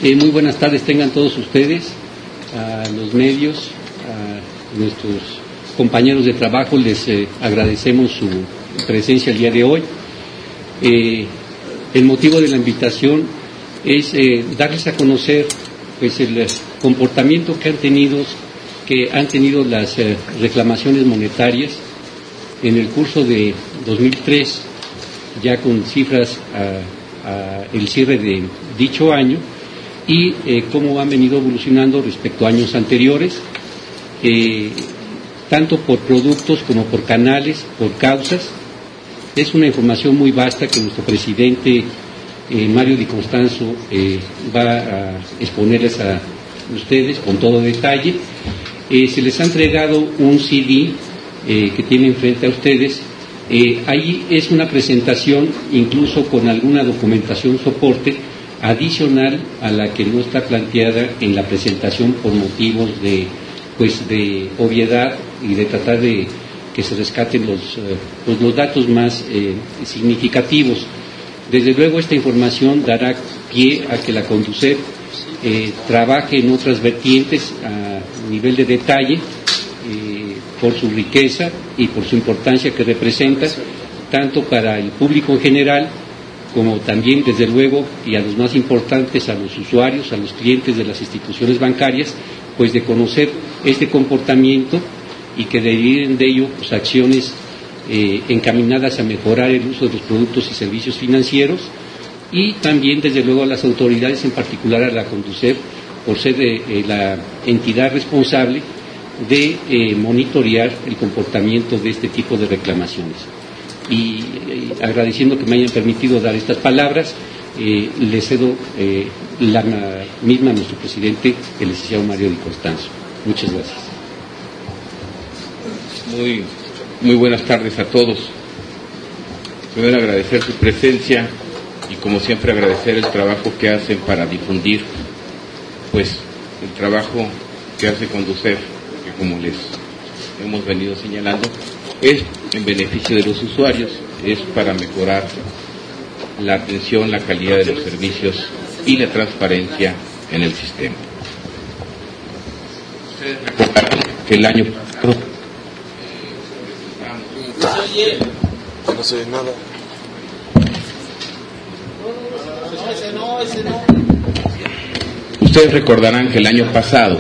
Muy buenas tardes tengan todos ustedes, a los medios, a nuestros compañeros de trabajo, les agradecemos su presencia el día de hoy. El motivo de la invitación es darles a conocer pues el comportamiento que han tenido las reclamaciones monetarias en el curso de 2003, ya con cifras el cierre de dicho año, y cómo han venido evolucionando respecto a años anteriores, tanto por productos como por canales, por causas. Es una información muy vasta que nuestro presidente Mario Di Constanzo va a exponerles a ustedes con todo detalle. Se les ha entregado un CD que tienen frente a ustedes. Ahí es una presentación incluso con alguna documentación soporte adicional a la que no está planteada en la presentación por motivos de obviedad y de tratar de que se rescaten los datos más significativos. Desde luego esta información dará pie a que la Conducef trabaje en otras vertientes a nivel de detalle, por su riqueza y por su importancia que representa, tanto para el público en general, como también, desde luego, y a los más importantes, a los usuarios, a los clientes de las instituciones bancarias, pues de conocer este comportamiento y que deriven de ello pues, acciones encaminadas a mejorar el uso de los productos y servicios financieros, y también, desde luego, a las autoridades, en particular a la Conducef, por ser la entidad responsable de monitorear el comportamiento de este tipo de reclamaciones. Y agradeciendo que me hayan permitido dar estas palabras, le cedo la misma a nuestro presidente, el licenciado Mario Di Constanzo. Muchas gracias. Muy buenas tardes a todos. Primero agradecer su presencia y, como siempre, agradecer el trabajo que hacen para difundir pues el trabajo que hace Conducef, que, como les hemos venido señalando, es en beneficio de los usuarios, es para mejorar la atención, la calidad de los servicios y la transparencia en el sistema. Ustedes recordarán que el año pasado no se ve nada. Ustedes recordarán que el año pasado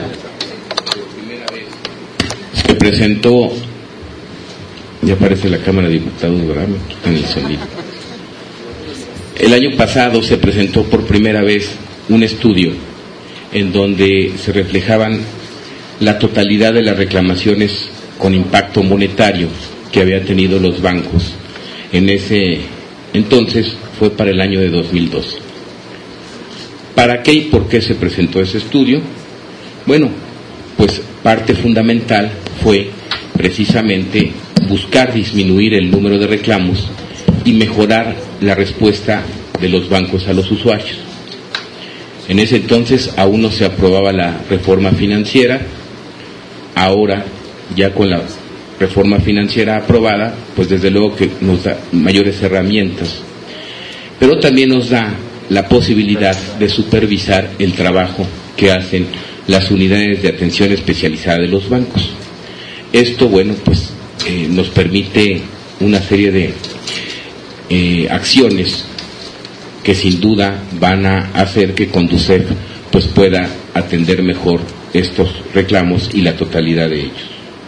se presentó, ya aparece la Cámara de Diputados, ¿verdad? Me quitan el sonido. El año pasado se presentó por primera vez un estudio en donde se reflejaban la totalidad de las reclamaciones con impacto monetario que habían tenido los bancos. En ese entonces fue para el año de 2012. ¿Para qué y por qué se presentó ese estudio? Bueno, pues parte fundamental fue precisamente buscar disminuir el número de reclamos y mejorar la respuesta de los bancos a los usuarios. En ese entonces aún no se aprobaba la reforma financiera. Ahora, ya con la reforma financiera aprobada, pues desde luego que nos da mayores herramientas, pero también nos da la posibilidad de supervisar el trabajo que hacen las unidades de atención especializada de los bancos. Esto, bueno, pues nos permite una serie de acciones que sin duda van a hacer que Conducef pues pueda atender mejor estos reclamos y la totalidad de ellos.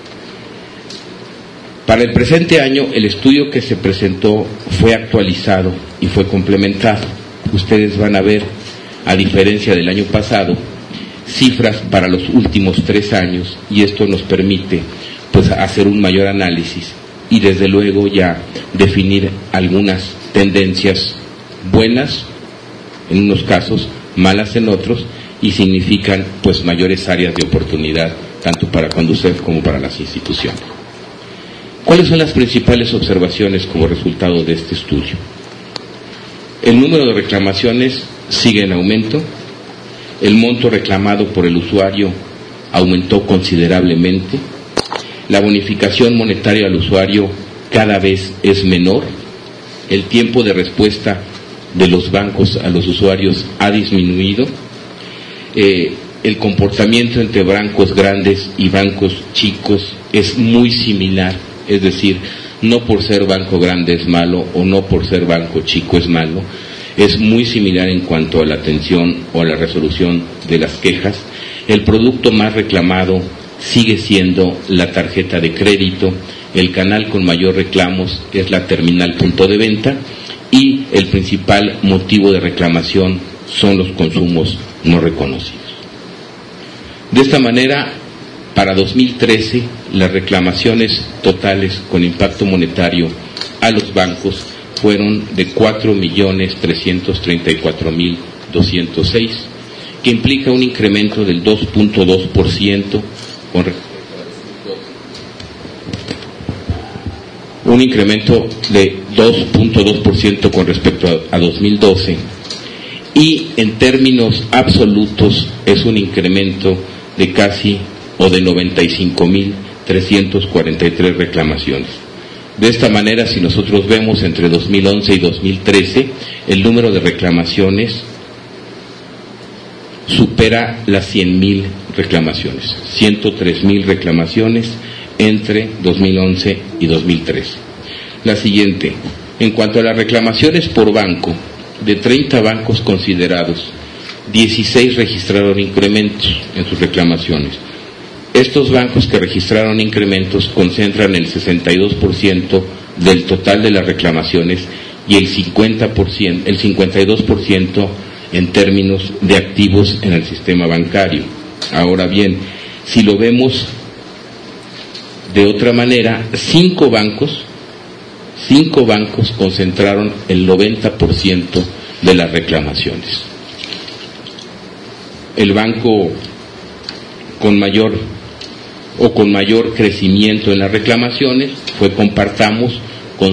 Para el presente año, el estudio que se presentó fue actualizado y fue complementado. Ustedes van a ver, a diferencia del año pasado, cifras para los últimos 3 años, y esto nos permite pues hacer un mayor análisis y desde luego ya definir algunas tendencias buenas en unos casos, malas en otros, y significan pues mayores áreas de oportunidad tanto para Conducef como para las instituciones. ¿Cuáles son las principales observaciones como resultado de este estudio? El número de reclamaciones sigue en aumento, el monto reclamado por el usuario aumentó considerablemente, la bonificación monetaria al usuario cada vez es menor, el tiempo de respuesta de los bancos a los usuarios ha disminuido el comportamiento entre bancos grandes y bancos chicos es muy similar, es decir, no por ser banco grande es malo o no por ser banco chico es malo, es muy similar en cuanto a la atención o a la resolución de las quejas. El producto más reclamado sigue siendo la tarjeta de crédito, el canal con mayor reclamos es la terminal punto de venta y el principal motivo de reclamación son los consumos no reconocidos. De esta manera, para 2013, las reclamaciones totales con impacto monetario a los bancos fueron de 4.334.206, que implica un incremento del 2.2% un incremento de 2.2% con respecto a 2012, y en términos absolutos es un incremento de casi o de 95.343 reclamaciones. De esta manera, si nosotros vemos entre 2011 y 2013, el número de reclamaciones supera las 100.000 reclamaciones, 103.000 reclamaciones entre 2011 y 2013. La siguiente, en cuanto a las reclamaciones por banco, de 30 bancos considerados, 16 registraron incrementos en sus reclamaciones. Estos bancos que registraron incrementos concentran el 62% del total de las reclamaciones y el 52% en términos de activos en el sistema bancario. Ahora bien, si lo vemos de otra manera, 5 bancos concentraron el 90% de las reclamaciones. El banco con mayor crecimiento en las reclamaciones fue Compartamos, con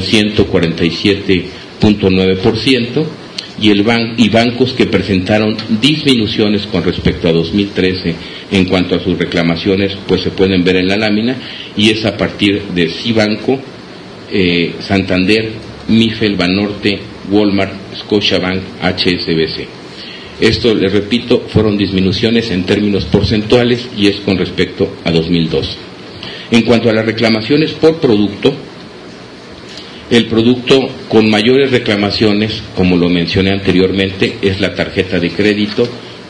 147.9%, y bancos que presentaron disminuciones con respecto a 2013 en cuanto a sus reclamaciones, pues se pueden ver en la lámina, y es a partir de Cibanco, Santander, Mifel, Banorte, Walmart, Scotiabank, HSBC. Esto, les repito, fueron disminuciones en términos porcentuales y es con respecto a 2012. En cuanto a las reclamaciones por producto, el producto con mayores reclamaciones, como lo mencioné anteriormente, es la tarjeta de crédito,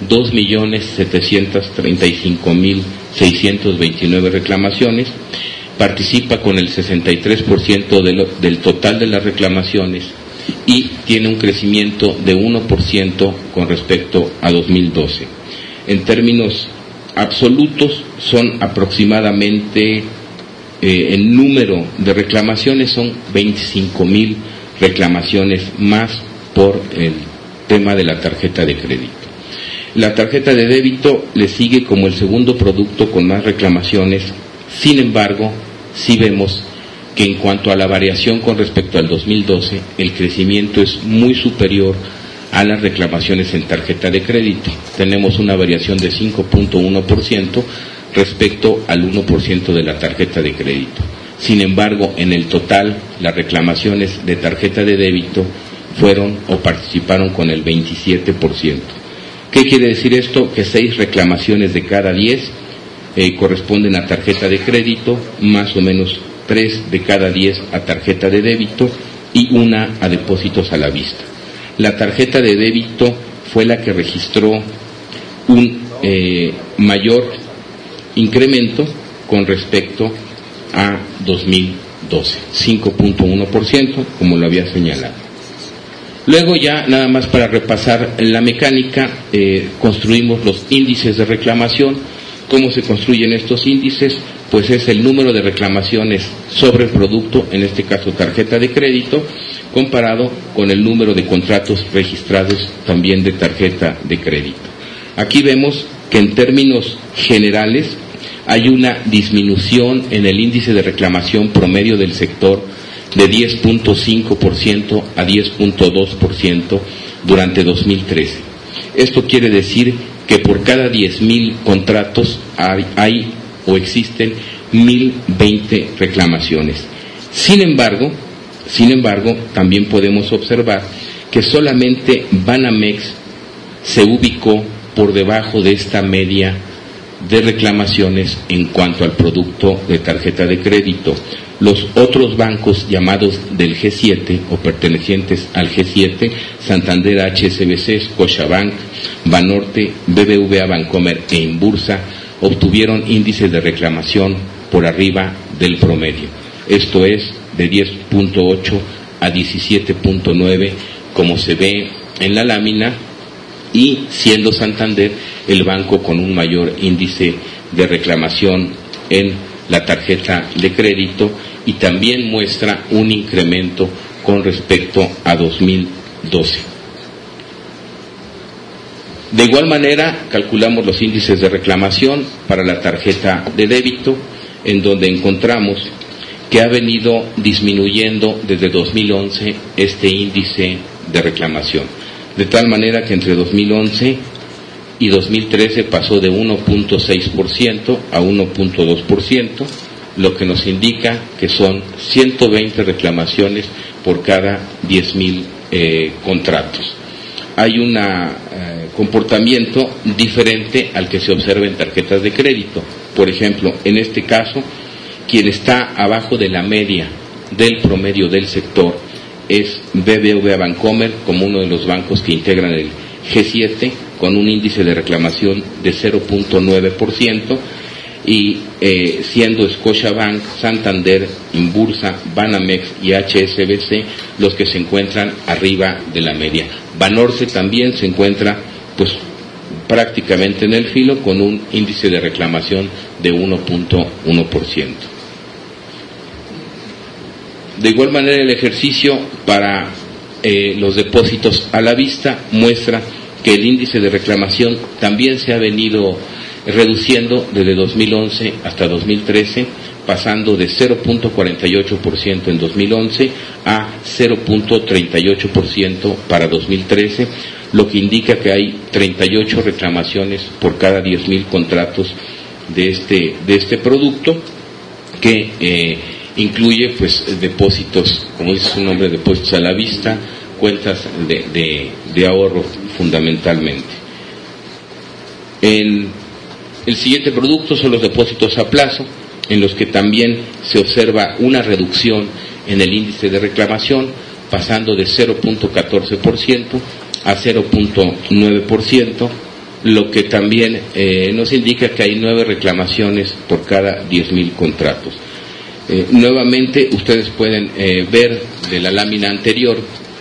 2.735.629 reclamaciones, participa con el 63% del total de las reclamaciones y tiene un crecimiento de 1% con respecto a 2012. En términos absolutos son aproximadamente, en número de reclamaciones son 25.000 reclamaciones más por el tema de la tarjeta de crédito. La tarjeta de débito le sigue como el segundo producto con más reclamaciones. Sin embargo, sí vemos que en cuanto a la variación con respecto al 2012, el crecimiento es muy superior a las reclamaciones en tarjeta de crédito. Tenemos una variación de 5.1% respecto al 1% de la tarjeta de crédito. Sin embargo, en el total, las reclamaciones de tarjeta de débito fueron o participaron con el 27%. ¿Qué quiere decir esto? Que 6 reclamaciones de cada 10 corresponden a tarjeta de crédito, más o menos 3 de cada 10 a tarjeta de débito y 1 a depósitos a la vista. La tarjeta de débito fue la que registró un mayor incremento con respecto a 2012, 5.1%, como lo había señalado. Luego, ya nada más para repasar la mecánica, construimos los índices de reclamación. ¿Cómo se construyen estos índices? Pues es el número de reclamaciones sobre el producto, en este caso tarjeta de crédito, comparado con el número de contratos registrados también de tarjeta de crédito. Aquí vemos que en términos generales hay una disminución en el índice de reclamación promedio del sector de 10.5% a 10.2% durante 2013. Esto quiere decir que por cada 10.000 contratos hay o existen 1.020 reclamaciones. Sin embargo, también podemos observar que solamente Banamex se ubicó por debajo de esta media de reclamaciones en cuanto al producto de tarjeta de crédito. Los otros bancos llamados del G7 o pertenecientes al G7, Santander, HSBC, Scotiabank, Banorte, BBVA, Bancomer e Inbursa, obtuvieron índices de reclamación por arriba del promedio. Esto es de 10.8 a 17.9, como se ve en la lámina, y siendo Santander el banco con un mayor índice de reclamación en la tarjeta de crédito, y también muestra un incremento con respecto a 2012. De igual manera, calculamos los índices de reclamación para la tarjeta de débito, en donde encontramos que ha venido disminuyendo desde 2011 este índice de reclamación, de tal manera que entre 2011 y 2013 pasó de 1.6% a 1.2%, lo que nos indica que son 120 reclamaciones por cada 10,000 contratos. Hay un comportamiento diferente al que se observa en tarjetas de crédito. Por ejemplo, en este caso, quien está abajo de la media del promedio del sector es BBVA Bancomer, como uno de los bancos que integran el G7, con un índice de reclamación de 0.9%, y siendo Scotiabank, Santander, Inbursa, Banamex y HSBC los que se encuentran arriba de la media. Banorte también se encuentra pues prácticamente en el filo, con un índice de reclamación de 1.1%. De igual manera, el ejercicio para los depósitos a la vista muestra que el índice de reclamación también se ha venido reduciendo desde 2011 hasta 2013, pasando de 0.48% en 2011 a 0.38% para 2013, lo que indica que hay 38 reclamaciones por cada 10,000 contratos de este producto, que incluye pues depósitos, como dice su nombre, depósitos a la vista, cuentas de ahorro fundamentalmente. El siguiente producto son los depósitos a plazo, en los que también se observa una reducción en el índice de reclamación, pasando de 0.14% a 0.9%, lo que también nos indica que hay 9 reclamaciones por cada 10,000 contratos. Nuevamente, ustedes pueden ver de la lámina anterior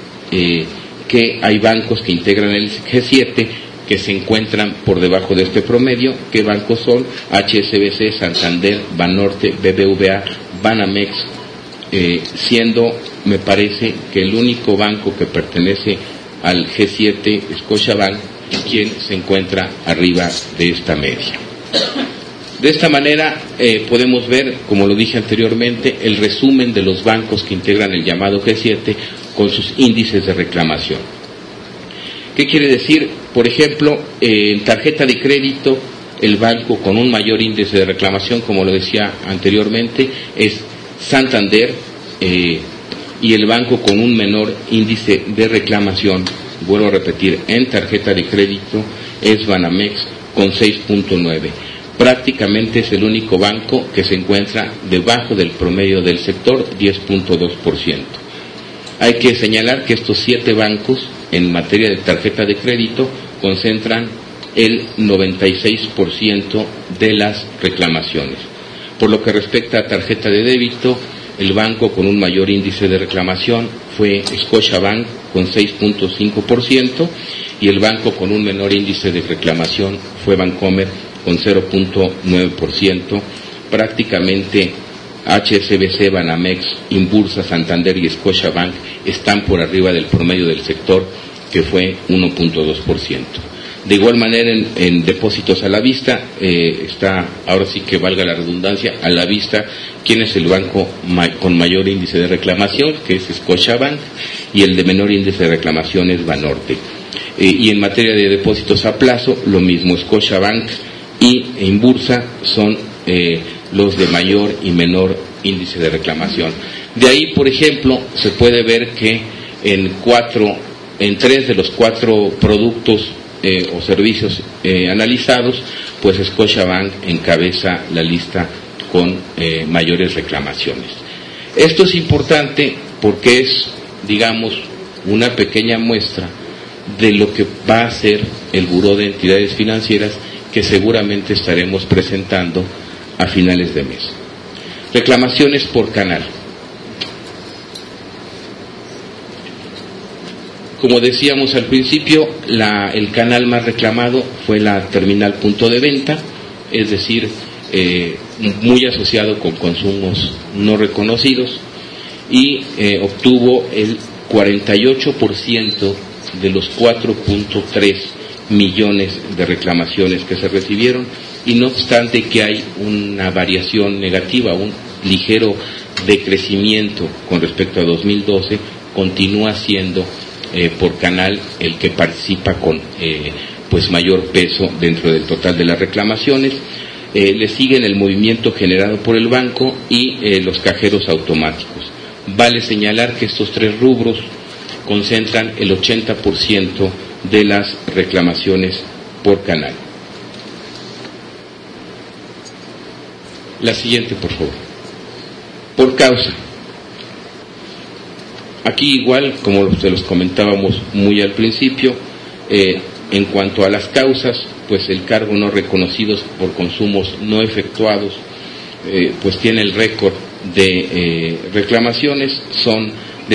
que hay bancos que integran el G7 que se encuentran por debajo de este promedio. ¿Qué bancos son? HSBC, Santander, Banorte, BBVA, Banamex, siendo, me parece, que el único banco que pertenece al G7, Scotiabank, quien se encuentra arriba de esta media. De esta manera podemos ver, como lo dije anteriormente, el resumen de los bancos que integran el llamado G7 con sus índices de reclamación. ¿Qué quiere decir? Por ejemplo, en tarjeta de crédito, el banco con un mayor índice de reclamación, como lo decía anteriormente, es Santander, y el banco con un menor índice de reclamación, vuelvo a repetir, en tarjeta de crédito es Banamex con 6.9. Prácticamente es el único banco que se encuentra debajo del promedio del sector, 10.2%. Hay que señalar que estos 7 bancos en materia de tarjeta de crédito concentran el 96% de las reclamaciones. Por lo que respecta a tarjeta de débito, el banco con un mayor índice de reclamación fue Scotiabank con 6.5%, y el banco con un menor índice de reclamación fue Bancomer con 0.9%. Prácticamente HSBC, Banamex, Inbursa, Santander y Scotiabank están por arriba del promedio del sector, que fue 1.2%. De igual manera, en depósitos a la vista, está, ahora sí que valga la redundancia, a la vista quién es el banco con mayor índice de reclamación, que es Scotiabank, y el de menor índice de reclamación es Banorte. Y en materia de depósitos a plazo, lo mismo, Scotiabank y Inbursa son los de mayor y menor índice de reclamación. De ahí, por ejemplo, se puede ver que en 3 de los 4 productos o servicios analizados, pues Scotiabank encabeza la lista con mayores reclamaciones. Esto es importante porque es, digamos, una pequeña muestra de lo que va a ser el Buró de Entidades Financieras, que seguramente estaremos presentando a finales de mes. Reclamaciones por canal. Como decíamos al principio, el canal más reclamado fue la terminal punto de venta, es decir, muy asociado con consumos no reconocidos, y obtuvo el 48% de los 4.3 millones de reclamaciones que se recibieron, y no obstante que hay una variación negativa, un ligero decrecimiento con respecto a 2012, continúa siendo por canal el que participa con pues mayor peso dentro del total de las reclamaciones. Le siguen el movimiento generado por el banco y los cajeros automáticos. Vale señalar que estos tres rubros concentran el 80% de las reclamaciones por canal. La siguiente, por favor. Por causa. Aquí igual, como se los comentábamos muy al principio, en cuanto a las causas, pues el cargo no reconocidos por consumos no efectuados, pues tiene el récord de reclamaciones, son de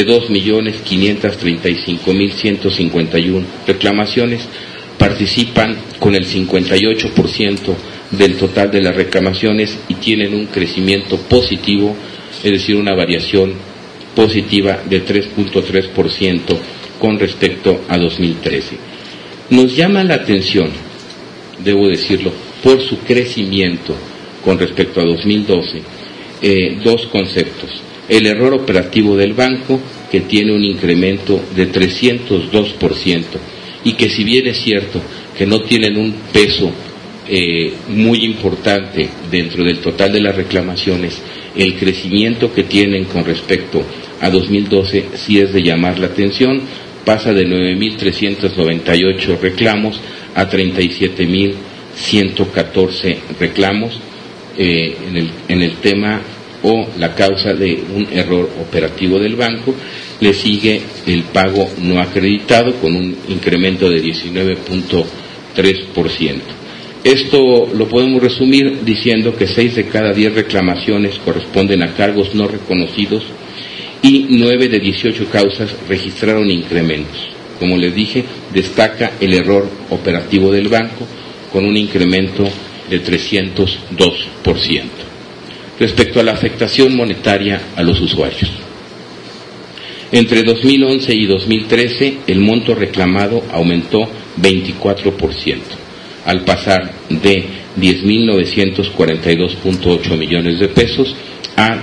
2.535.151 reclamaciones, participan con el 58% del total de las reclamaciones y tienen un crecimiento positivo, es decir, una variación positiva de 3.3% con respecto a 2013. Nos llama la atención, debo decirlo, por su crecimiento con respecto a 2012, dos conceptos. El error operativo del banco, que tiene un incremento de 302%, y que si bien es cierto que no tienen un peso muy importante dentro del total de las reclamaciones, el crecimiento que tienen con respecto a 2012 sí es de llamar la atención. Pasa de 9.398 reclamos a 37.114 reclamos en el tema o la causa de un error operativo del banco. Le sigue el pago no acreditado con un incremento de 19.3%. Esto lo podemos resumir diciendo que 6 de cada 10 reclamaciones corresponden a cargos no reconocidos y 9 de 18 causas registraron incrementos. Como les dije, destaca el error operativo del banco con un incremento de 302%. Respecto a la afectación monetaria a los usuarios. Entre 2011 y 2013, el monto reclamado aumentó 24%, al pasar de 10.942.8 millones de pesos a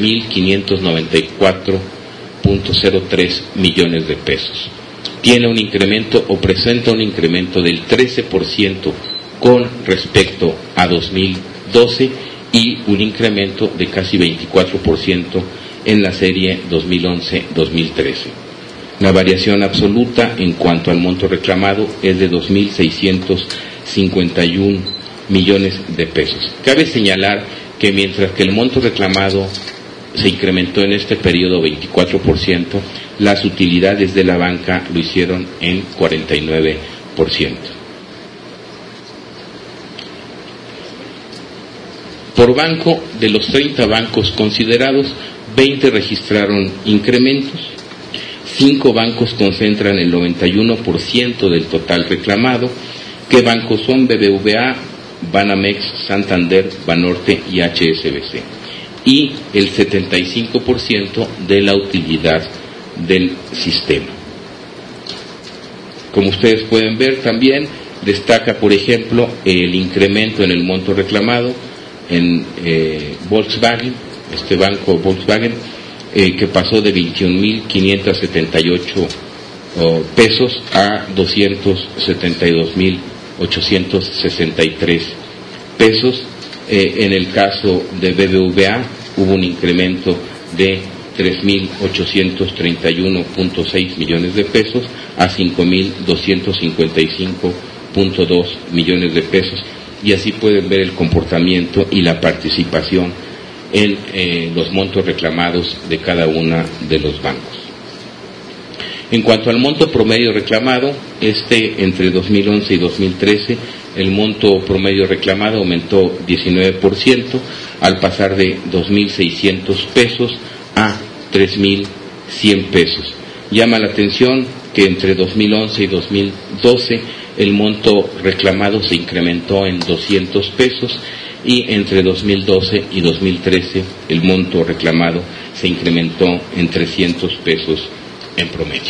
13.594.03 millones de pesos. Tiene un incremento o presenta un incremento del 13% con respecto a 2012 y un incremento de casi 24% en la serie 2011-2013. La variación absoluta en cuanto al monto reclamado es de 2.651 millones de pesos. Cabe señalar que mientras que el monto reclamado se incrementó en este periodo 24%, las utilidades de la banca lo hicieron en 49%. Por banco, de los 30 bancos considerados, 20 registraron incrementos, 5 bancos concentran el 91% del total reclamado. ¿Qué bancos son? BBVA, Banamex, Santander, Banorte y HSBC. Y el 75% de la utilidad del sistema. Como ustedes pueden ver también, destaca, por ejemplo, el incremento en el monto reclamado en Volkswagen, este banco Volkswagen, que pasó de 21.578 pesos a 272.863 pesos. En el caso de BBVA hubo un incremento de 3.831.6 millones de pesos a 5.255 9.2 millones de pesos, y así pueden ver el comportamiento y la participación en los montos reclamados de cada una de los bancos. En cuanto al monto promedio reclamado, entre 2011 y 2013, el monto promedio reclamado aumentó 19%, al pasar de 2.600 pesos a 3.100 pesos. Llama la atención que entre 2011 y 2012 el monto reclamado se incrementó en 200 pesos y entre 2012 y 2013 el monto reclamado se incrementó en 300 pesos en promedio.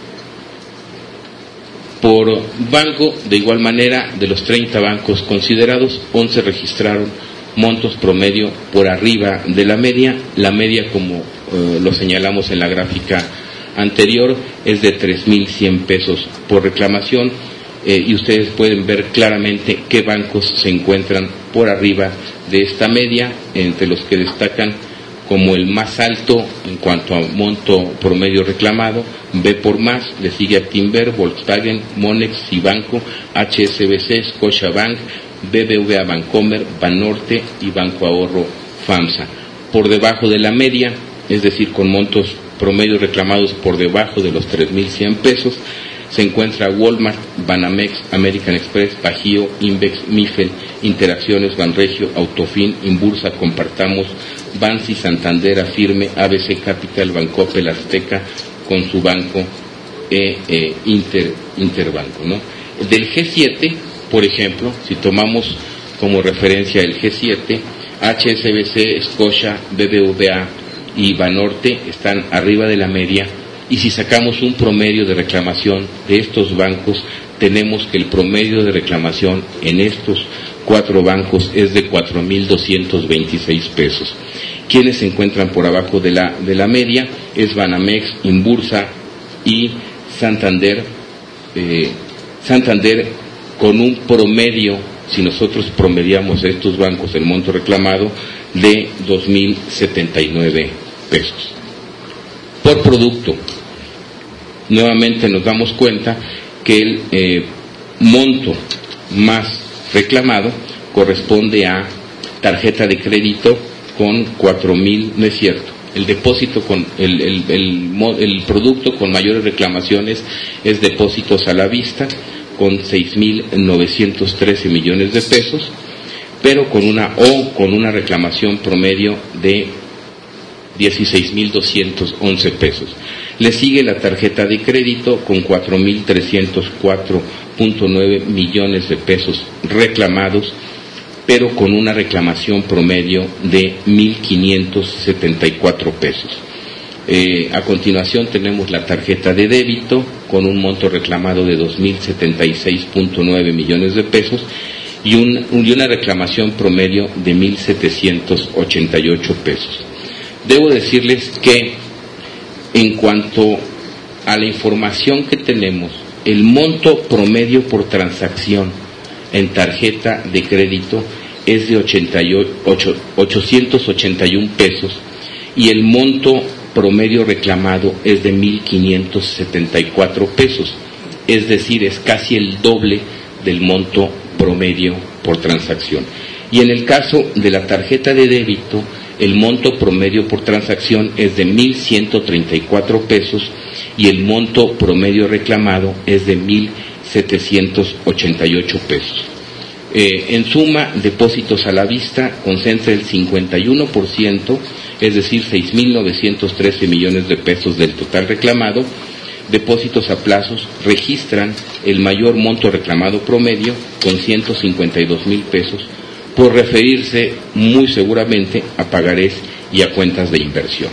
Por banco, de igual manera, de los 30 bancos considerados, 11 registraron montos promedio por arriba de la media. La media, como lo señalamos en la gráfica anterior, es de 3.100 pesos por reclamación, y ustedes pueden ver claramente qué bancos se encuentran por arriba de esta media, entre los que destacan como el más alto en cuanto a monto promedio reclamado, B por más, le sigue Actinver, Volkswagen, Monex, Cibanco, HSBC, Scotiabank, BBVA Bancomer, Banorte y Banco Ahorro FAMSA. Por debajo de la media, es decir, con montos promedios reclamados por debajo de los 3.100 pesos, se encuentra Walmart, Banamex, American Express, Bajío, Invex, Mifel, Interacciones, Banregio, Autofin, Inbursa, Compartamos, Bansi, Santander, Afirme, ABC Capital, Bancoppel, Azteca, con su banco Interbanco, ¿no? Del G7, por ejemplo, si tomamos como referencia el G7, HSBC, Scotia, BBVA y Banorte están arriba de la media, y si sacamos un promedio de reclamación de estos bancos, tenemos que el promedio de reclamación en estos 4 bancos es de 4.226 pesos. Quienes se encuentran por abajo de la media es Banamex, Inbursa y Santander. Santander con un promedio, si nosotros promediamos estos bancos el monto reclamado, de 2.079 pesos. Por producto, nuevamente nos damos cuenta que el monto más reclamado corresponde a tarjeta de crédito con 4.000, no es cierto, el depósito con el producto con mayores reclamaciones es depósitos a la vista con 6.913 millones de pesos, pero con una reclamación promedio de 16.211 pesos. Le sigue la tarjeta de crédito con 4.304.9 millones de pesos reclamados, pero con una reclamación promedio de 1.574 pesos. A continuación tenemos la tarjeta de débito con un monto reclamado de 2.076.9 millones de pesos y una reclamación promedio de 1.788 pesos. Debo decirles que en cuanto a la información que tenemos, el monto promedio por transacción en tarjeta de crédito es de 881 pesos y el monto promedio reclamado es de 1.574 pesos, es decir, es casi el doble del monto promedio por transacción. Y en el caso de la tarjeta de débito, el monto promedio por transacción es de 1.134 pesos y el monto promedio reclamado es de 1.788 pesos. En suma, depósitos a la vista concentra el 51%, es decir, 6.913 millones de pesos del total reclamado. Depósitos a plazos registran el mayor monto reclamado promedio con 152.000 pesos, por referirse muy seguramente a pagarés y a cuentas de inversión.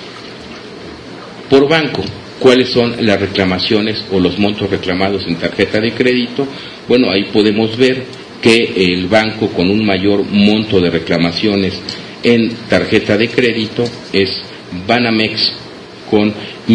Por banco, ¿cuáles son las reclamaciones o los montos reclamados en tarjeta de crédito? Bueno, ahí podemos ver que el banco con un mayor monto de reclamaciones en tarjeta de crédito es Banamex con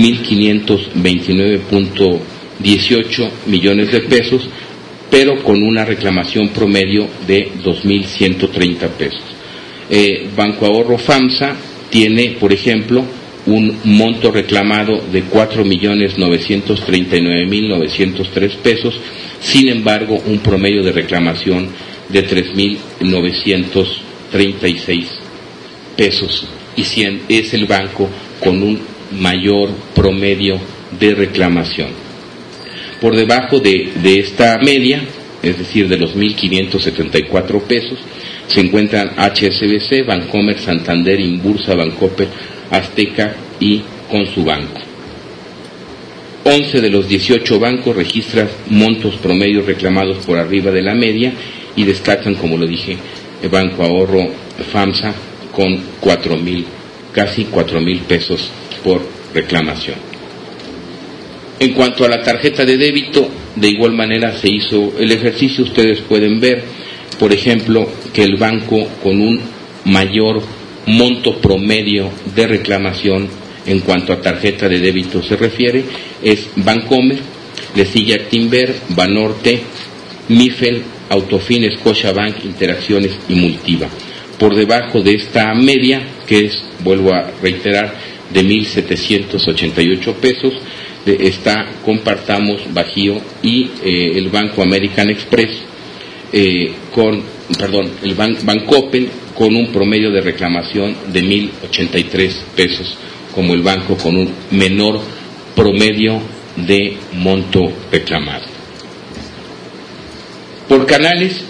1.529.18 millones de pesos, pero con una reclamación promedio de 2.130 pesos. Banco Ahorro FAMSA tiene, por ejemplo, un monto reclamado de 4.939.903 pesos, Sin embargo, un promedio de reclamación de 3.936 pesos, y es el banco con un mayor promedio de reclamación. Por debajo de esta media, es decir, de los 1.574 pesos, se encuentran HSBC, Bancomer, Santander, Inbursa, Bancoppel, Azteca y Consubanco. 11 de los 18 bancos registran montos promedios reclamados por arriba de la media y destacan, como lo dije, el Banco Ahorro, FAMSA, con casi 4,000 pesos por reclamación. En cuanto a la tarjeta de débito, de igual manera se hizo el ejercicio. Ustedes pueden ver, por ejemplo, que el banco con un mayor monto promedio de reclamación en cuanto a tarjeta de débito se refiere es Bancomer, le sigue Actinver, Banorte, Mifel, Autofin, Scotiabank, Interacciones y Multiva. Por debajo de esta media, que es, vuelvo a reiterar, de 1.788 pesos, está Compartamos, Bajío y el Banco American Express, el Bancoppel, con un promedio de reclamación de 1.083 pesos, como el banco con un menor promedio de monto reclamado. Por canales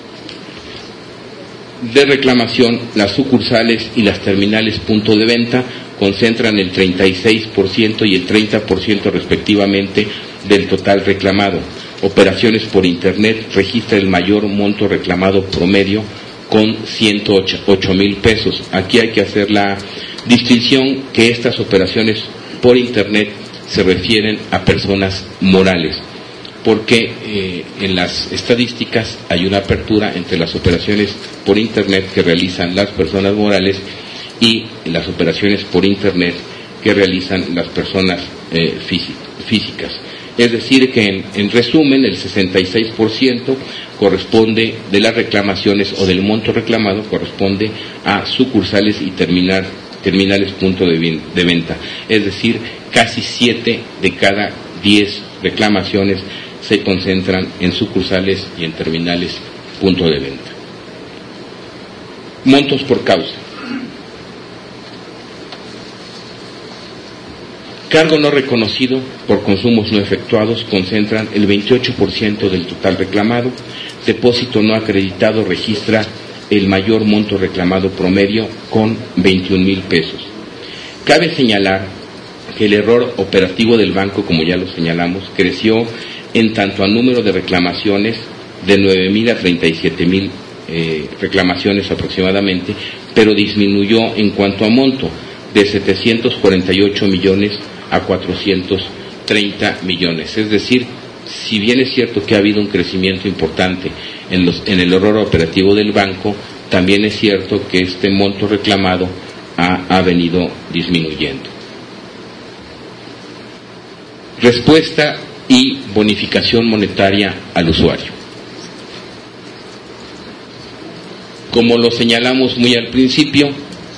de reclamación, las sucursales y las terminales punto de venta concentran el 36% y el 30% respectivamente del total reclamado. Operaciones por Internet registra el mayor monto reclamado promedio con 108,000 pesos. Aquí hay que hacer la distinción que estas operaciones por Internet se refieren a personas morales, porque en las estadísticas hay una apertura entre las operaciones por Internet que realizan las personas morales y las operaciones por Internet que realizan las personas físicas. Es decir, que en resumen, el 66% corresponde de las reclamaciones o del monto reclamado corresponde a sucursales y terminales punto de venta. Es decir, casi 7 de cada 10 reclamaciones se concentran en sucursales y en terminales punto de venta. Montos por causa. Cargo no reconocido por consumos no efectuados concentran el 28% del total reclamado. Depósito no acreditado registra el mayor monto reclamado promedio con 21,000 pesos. Cabe señalar que el error operativo del banco, como ya lo señalamos, creció en tanto a número de reclamaciones, de 9,000 a 37,000 reclamaciones aproximadamente, pero disminuyó en cuanto a monto, de 748 millones a 430 millones. Es decir, si bien es cierto que ha habido un crecimiento importante en el error operativo del banco, también es cierto que este monto reclamado ha venido disminuyendo. Respuesta y bonificación monetaria al usuario. Como lo señalamos muy al principio,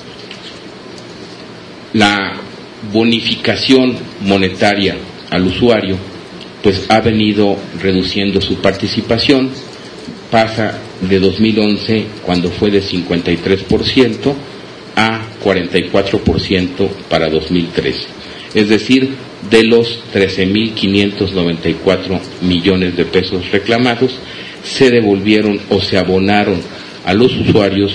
la bonificación monetaria al usuario pues ha venido reduciendo su participación. Pasa de 2011, cuando fue de 53%, a 44% para 2013. Es decir, de los 13,594 millones de pesos reclamados, se devolvieron o se abonaron a los usuarios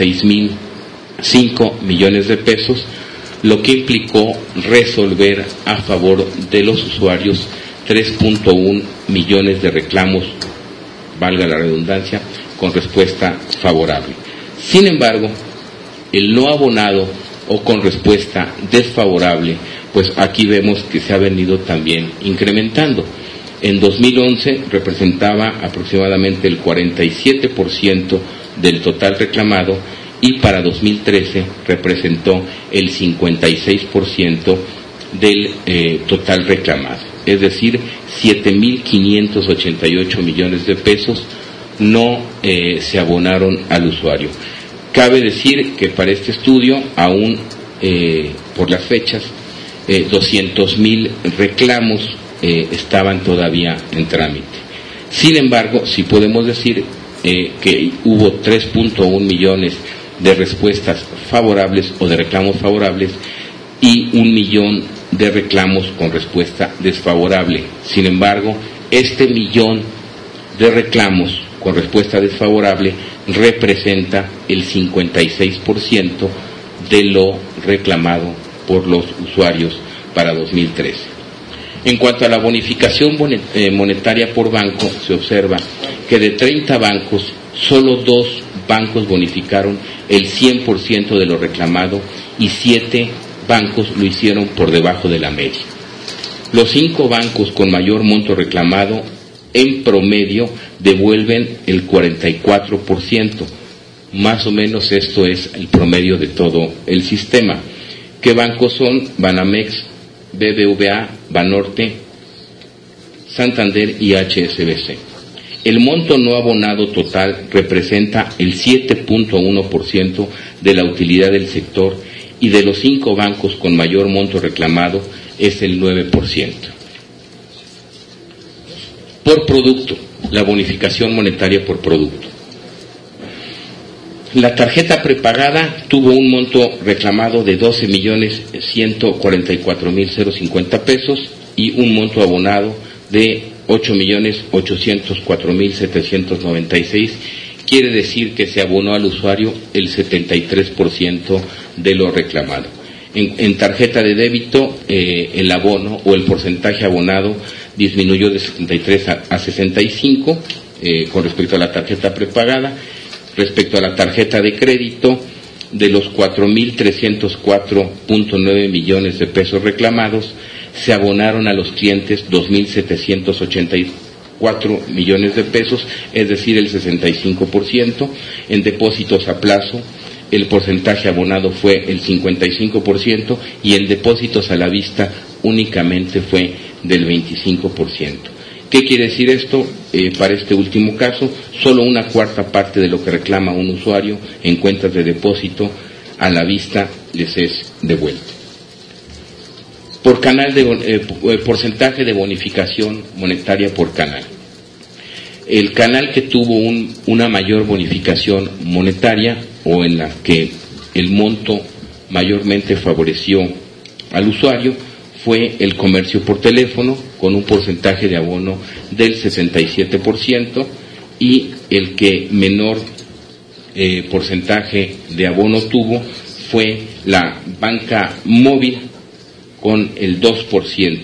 6,005 millones de pesos, lo que implicó resolver a favor de los usuarios 3.1 millones de reclamos, valga la redundancia, con respuesta favorable. Sin embargo, el no abonado o con respuesta desfavorable, pues aquí vemos que se ha venido también incrementando. En 2011 representaba aproximadamente el 47% del total reclamado y para 2013 representó el 56% del total reclamado. Es decir, 7,588 millones de pesos no se abonaron al usuario. Cabe decir que para este estudio, aún por las fechas, 200,000 reclamos estaban todavía en trámite. Sin embargo, sí podemos decir que hubo 3.1 millones de respuestas favorables o de reclamos favorables y 1 millón de reclamos con respuesta desfavorable. Sin embargo, este millón de reclamos con respuesta desfavorable representa el 56% de lo reclamado por los usuarios para 2013. En cuanto a la bonificación monetaria por banco, se observa que de 30 bancos, solo 2 bancos bonificaron el 100% de lo reclamado y 7 bancos lo hicieron por debajo de la media. Los 5 bancos con mayor monto reclamado en promedio devuelven el 44%. Más o menos esto es el promedio de todo el sistema. ¿Qué bancos son? Banamex, BBVA, Banorte, Santander y HSBC. El monto no abonado total representa el 7.1% de la utilidad del sector y de los 5 bancos con mayor monto reclamado es el 9%. Por producto, la bonificación monetaria por producto. La tarjeta prepagada tuvo un monto reclamado de 12.144.050 pesos y un monto abonado de 8.804.796. Quiere decir que se abonó al usuario el 73% de lo reclamado. En tarjeta de débito, el abono o el porcentaje abonado disminuyó de 73 a 65 con respecto a la tarjeta prepagada. Respecto a la tarjeta de crédito, de los 4.304.9 millones de pesos reclamados, se abonaron a los clientes 2.784 millones de pesos, es decir, el 65%. En depósitos a plazo, el porcentaje abonado fue el 55% y en depósitos a la vista únicamente fue del 25%. ¿Qué quiere decir esto? Para este último caso, solo 1/4 parte de lo que reclama un usuario en cuentas de depósito a la vista les es devuelto. Por canal porcentaje de bonificación monetaria por canal. El canal que tuvo una mayor bonificación monetaria o en la que el monto mayormente favoreció al usuario fue el comercio por teléfono, con un porcentaje de abono del 67%, y el que menor porcentaje de abono tuvo fue la banca móvil, con el 2%.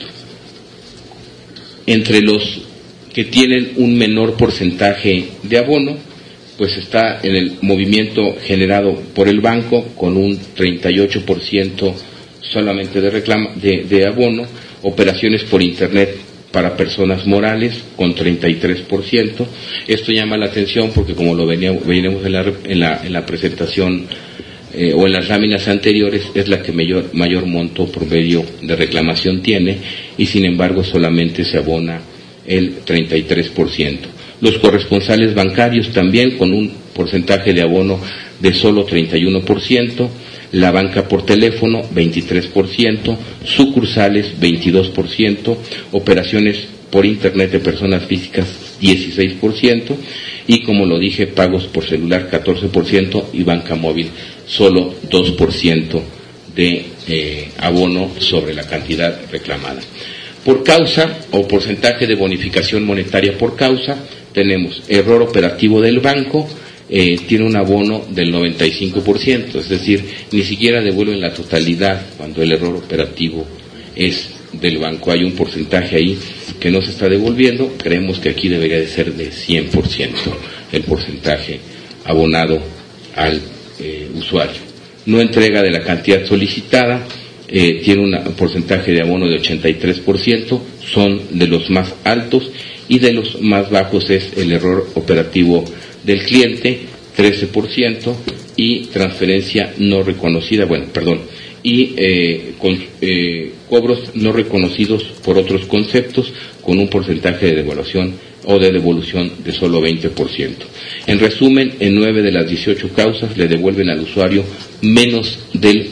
Entre los que tienen un menor porcentaje de abono, pues está en el movimiento generado por el banco, con un 38% solamente de abono, operaciones por internet para personas morales con 33%. Esto llama la atención porque, como lo veníamos en la presentación o en las láminas anteriores, es la que mayor monto promedio de reclamación tiene, y sin embargo solamente se abona el 33%. Los corresponsales bancarios también, con un porcentaje de abono de solo 31%, la banca por teléfono 23%, sucursales 22%, operaciones por internet de personas físicas 16%, y, como lo dije, pagos por celular 14% y banca móvil solo 2% de abono sobre la cantidad reclamada. Por causa o porcentaje de bonificación monetaria por causa, tenemos error operativo del banco, tiene un abono del 95%, es decir, ni siquiera devuelven la totalidad cuando el error operativo es del banco. Hay un porcentaje ahí que no se está devolviendo. Creemos que aquí debería de ser de 100% el porcentaje abonado al usuario. No entrega de la cantidad solicitada, tiene un porcentaje de abono de 83%, son de los más altos, y de los más bajos es el error operativo del cliente, 13%, y transferencia no reconocida, cobros no reconocidos por otros conceptos, con un porcentaje de devaluación o de devolución de solo 20%. En resumen, en 9 de las 18 causas le devuelven al usuario menos del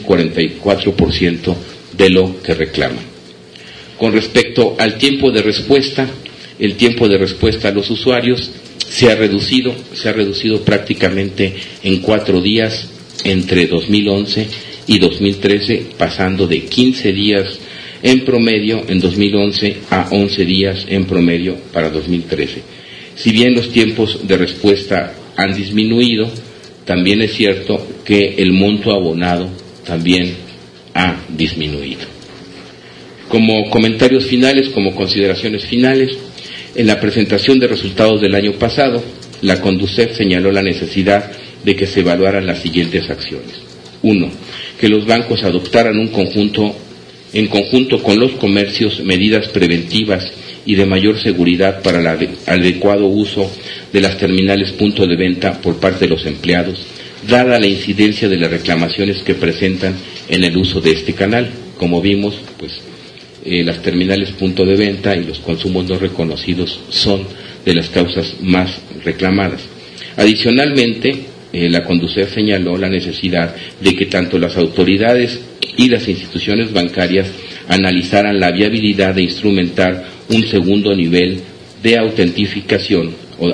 44% de lo que reclama. Con respecto al tiempo de respuesta, el tiempo de respuesta a los usuarios se ha reducido prácticamente en 4 días entre 2011 y 2013, pasando de 15 días en promedio en 2011 a 11 días en promedio para 2013. Si bien los tiempos de respuesta han disminuido, también es cierto que el monto abonado también ha disminuido. Como comentarios finales, como consideraciones finales, en la presentación de resultados del año pasado, la Conducef señaló la necesidad de que se evaluaran las siguientes acciones. 1. Que los bancos adoptaran en conjunto con los comercios medidas preventivas y de mayor seguridad para el adecuado uso de las terminales punto de venta por parte de los empleados, dada la incidencia de las reclamaciones que presentan en el uso de este canal. Como vimos, las terminales punto de venta y los consumos no reconocidos son de las causas más reclamadas. Adicionalmente, la Conducef señaló la necesidad de que tanto las autoridades y las instituciones bancarias analizaran la viabilidad de instrumentar un segundo nivel de autenticación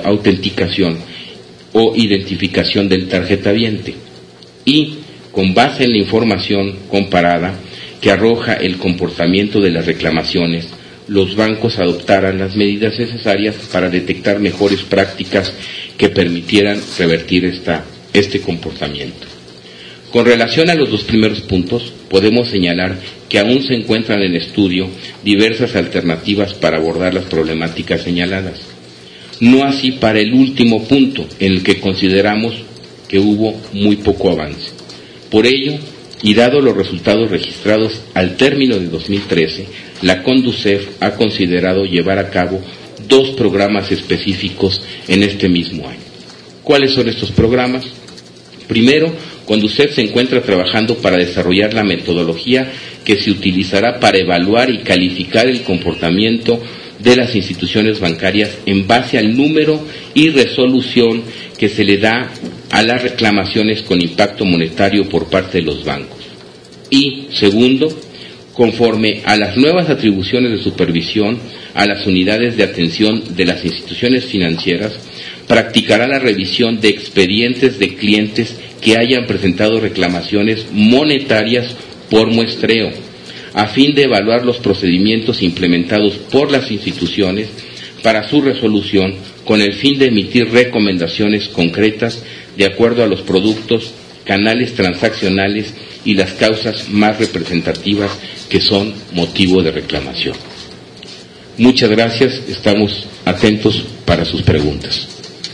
o identificación del tarjetaviente, y con base en la información comparada que arroja el comportamiento de las reclamaciones, los bancos adoptaran las medidas necesarias para detectar mejores prácticas que permitieran revertir este comportamiento. Con relación a los 2 primeros puntos, podemos señalar que aún se encuentran en estudio diversas alternativas para abordar las problemáticas señaladas. No así para el último punto, en el que consideramos que hubo muy poco avance. Por ello, y dado los resultados registrados al término de 2013, la Conducef ha considerado llevar a cabo 2 programas específicos en este mismo año. ¿Cuáles son estos programas? Primero, Conducef se encuentra trabajando para desarrollar la metodología que se utilizará para evaluar y calificar el comportamiento de las instituciones bancarias en base al número y resolución que se le da a las reclamaciones con impacto monetario por parte de los bancos. Y, segundo, conforme a las nuevas atribuciones de supervisión a las unidades de atención de las instituciones financieras, practicará la revisión de expedientes de clientes que hayan presentado reclamaciones monetarias por muestreo, a fin de evaluar los procedimientos implementados por las instituciones para su resolución, con el fin de emitir recomendaciones concretas de acuerdo a los productos, canales transaccionales y las causas más representativas que son motivo de reclamación. Muchas gracias, estamos atentos para sus preguntas.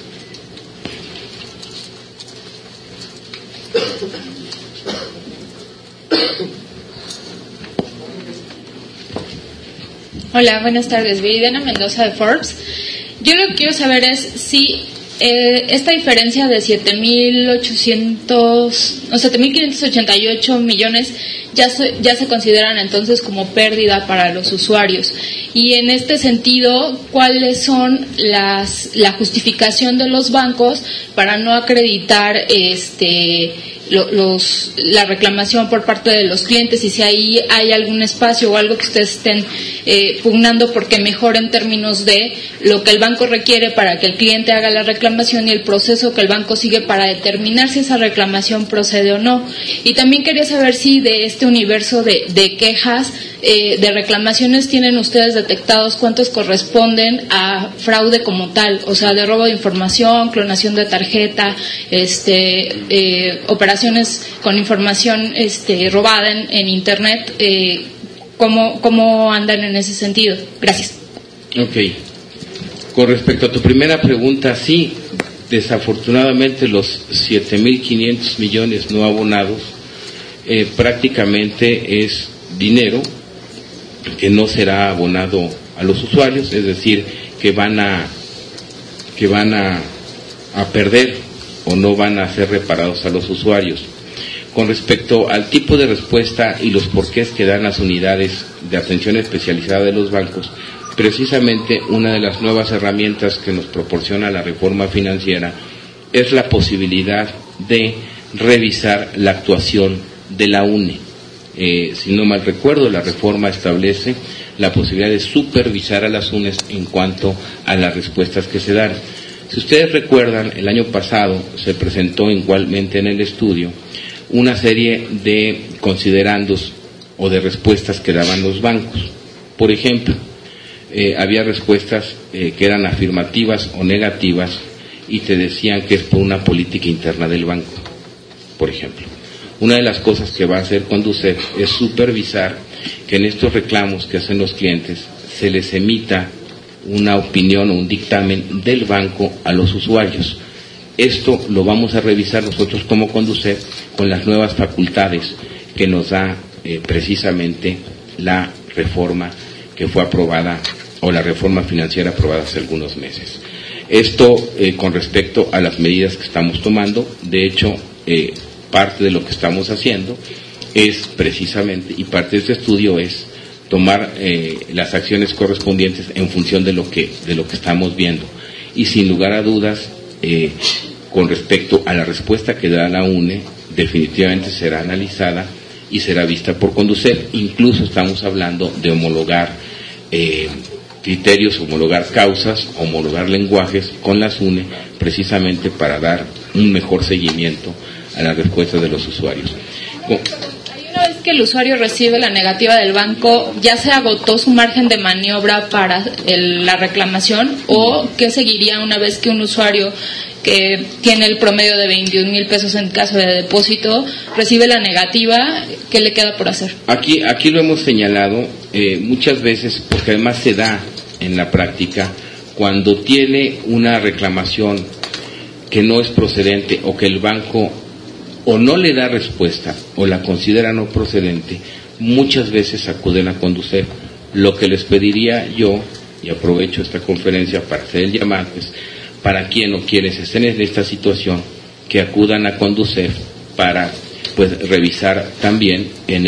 Hola, buenas tardes. Viridiana Mendoza de Forbes. Yo lo que quiero saber es si esta diferencia de 7.588 millones ya se consideran entonces como pérdida para los usuarios. Y en este sentido, ¿cuáles son la justificación de los bancos para no acreditar la reclamación por parte de los clientes, y si ahí hay algún espacio o algo que ustedes estén pugnando porque mejore en términos de lo que el banco requiere para que el cliente haga la reclamación y el proceso que el banco sigue para determinar si esa reclamación procede o no? Y también quería saber si de este universo de quejas, de reclamaciones, tienen ustedes detectados cuántos corresponden a fraude como tal, o sea, de robo de información, clonación de tarjeta, operaciones con información robada en internet. ¿Cómo andan en ese sentido? Gracias. Ok. Con respecto a tu primera pregunta, sí, desafortunadamente los 7.500 millones no abonados prácticamente es dinero que no será abonado a los usuarios, es decir, que van a perder o no van a ser reparados a los usuarios. Con respecto al tipo de respuesta y los porqués que dan las unidades de atención especializada de los bancos, precisamente una de las nuevas herramientas que nos proporciona la reforma financiera es la posibilidad de revisar la actuación de la UNE. si no mal recuerdo, la reforma establece la posibilidad de supervisar a las UNES en cuanto a las respuestas que se dan. Si ustedes recuerdan, el año pasado se presentó igualmente en el estudio una serie de considerandos o de respuestas que daban los bancos. Por ejemplo, había respuestas que eran afirmativas o negativas y te decían que es por una política interna del banco, por ejemplo. Una de las cosas que va a hacer Conducef es supervisar que en estos reclamos que hacen los clientes se les emita una opinión o un dictamen del banco a los usuarios. Esto lo vamos a revisar nosotros como Conducef con las nuevas facultades que nos da precisamente la reforma que fue aprobada, o la reforma financiera aprobada hace algunos meses. Esto con respecto a las medidas que estamos tomando. De hecho, parte de lo que estamos haciendo es precisamente, y parte de este estudio es tomar las acciones correspondientes en función de lo que estamos viendo. Y sin lugar a dudas, con respecto a la respuesta que da la UNE, definitivamente será analizada y será vista por Conducef. Incluso estamos hablando de homologar criterios, homologar causas, homologar lenguajes con las UNE, precisamente para dar un mejor seguimiento a las respuestas de los usuarios. Una vez que el usuario recibe la negativa del banco, ¿ya se agotó su margen de maniobra para la reclamación? ¿O qué seguiría una vez que un usuario que tiene el promedio de 21,000 pesos en caso de depósito recibe la negativa? ¿Qué le queda por hacer? Aquí lo hemos señalado muchas veces, porque además se da en la práctica cuando tiene una reclamación que no es procedente o que el banco o no le da respuesta o la considera no procedente, muchas veces acuden a Conducef. Lo que les pediría yo, y aprovecho esta conferencia para hacer el llamado, es para quien o quienes estén en esta situación, que acudan a Conducef para revisar también en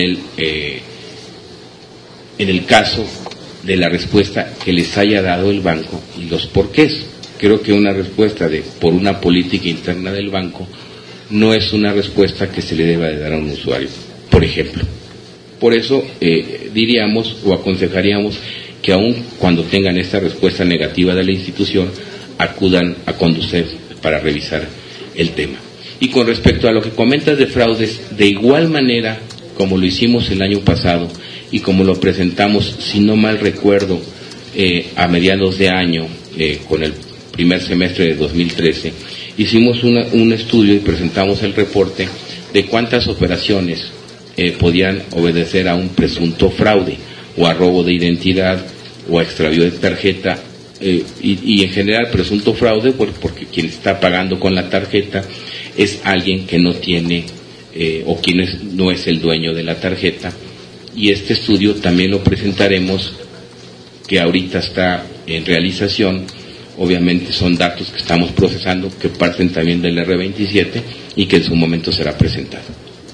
el caso de la respuesta que les haya dado el banco y los porqués. Creo que una respuesta por una política interna del banco no es una respuesta que se le deba de dar a un usuario, por ejemplo. Por eso diríamos o aconsejaríamos que aun cuando tengan esta respuesta negativa de la institución, acudan a Conducef para revisar el tema. Y con respecto a lo que comentas de fraudes, de igual manera como lo hicimos el año pasado y como lo presentamos, si no mal recuerdo, a mediados de año, con el primer semestre de 2013, hicimos un estudio y presentamos el reporte de cuántas operaciones podían obedecer a un presunto fraude o a robo de identidad o a extravío de tarjeta, y en general presunto fraude porque quien está pagando con la tarjeta es alguien que no tiene o quien no es el dueño de la tarjeta. Y este estudio también lo presentaremos, que ahorita está en realización. Obviamente son datos que estamos procesando, que parten también del R27 y que en su momento será presentado.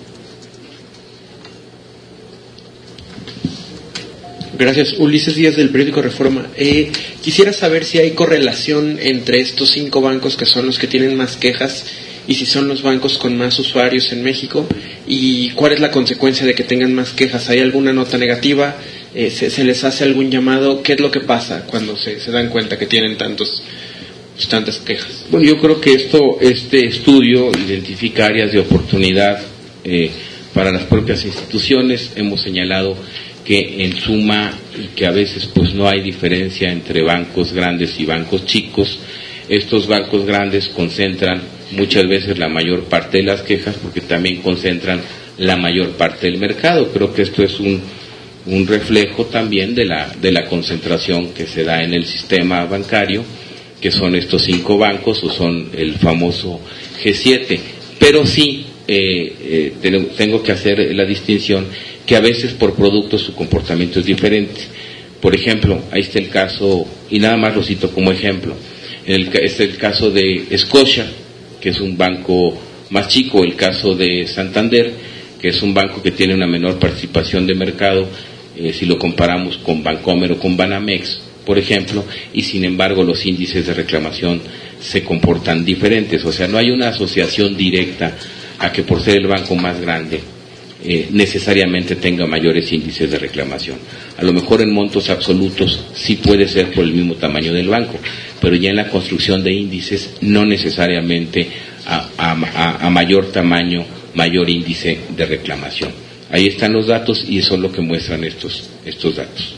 Gracias. Ulises Díaz, del periódico Reforma. Quisiera saber si hay correlación entre estos 5 bancos que son los que tienen más quejas y si son los bancos con más usuarios en México, y cuál es la consecuencia de que tengan más quejas. ¿Hay alguna nota negativa? ¿Se les hace algún llamado? ¿Qué es lo que pasa cuando se dan cuenta que tienen tantas quejas? Bueno, yo creo que este estudio identifica áreas de oportunidad para las propias instituciones. Hemos señalado que en suma, y que a veces pues no hay diferencia entre bancos grandes y bancos chicos. Estos bancos grandes concentran muchas veces la mayor parte de las quejas, porque también concentran la mayor parte del mercado. Creo que esto es un reflejo también de la concentración que se da en el sistema bancario, que son estos 5 bancos o son el famoso G7. Pero sí tengo que hacer la distinción que a veces por producto su comportamiento es diferente. Por ejemplo, ahí está el caso, y nada más lo cito como ejemplo, es el caso de Scotia, que es un banco más chico, el caso de Santander, que es un banco que tiene una menor participación de mercado, si lo comparamos con Bancomer o con Banamex, por ejemplo, y sin embargo los índices de reclamación se comportan diferentes. O sea, no hay una asociación directa a que por ser el banco más grande necesariamente tenga mayores índices de reclamación. A lo mejor en montos absolutos sí puede ser por el mismo tamaño del banco, pero ya en la construcción de índices no necesariamente a mayor tamaño, mayor índice de reclamación. Ahí están los datos y eso es lo que muestran estos datos.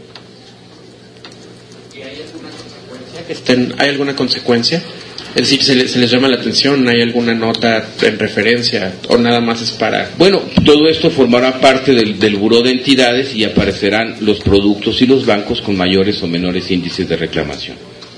¿Hay alguna consecuencia? Es decir, ¿se les llama la atención? ¿Hay alguna nota en referencia? ¿O nada más es para...? Bueno, todo esto formará parte del buró de entidades y aparecerán los productos y los bancos con mayores o menores índices de reclamación.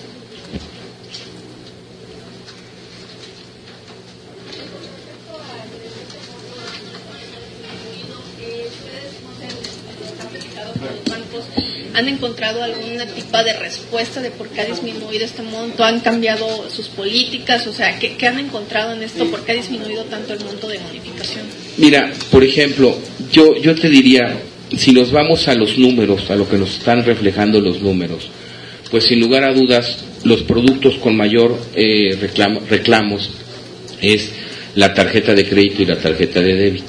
¿Han encontrado alguna tipo de respuesta de por qué ha disminuido este monto? ¿Han cambiado sus políticas? O sea, ¿qué han encontrado en esto? ¿Por qué ha disminuido tanto el monto de bonificación? Mira, por ejemplo, yo te diría, si nos vamos a los números, a lo que nos están reflejando los números, pues sin lugar a dudas, los productos con mayor reclamos es la tarjeta de crédito y la tarjeta de débito.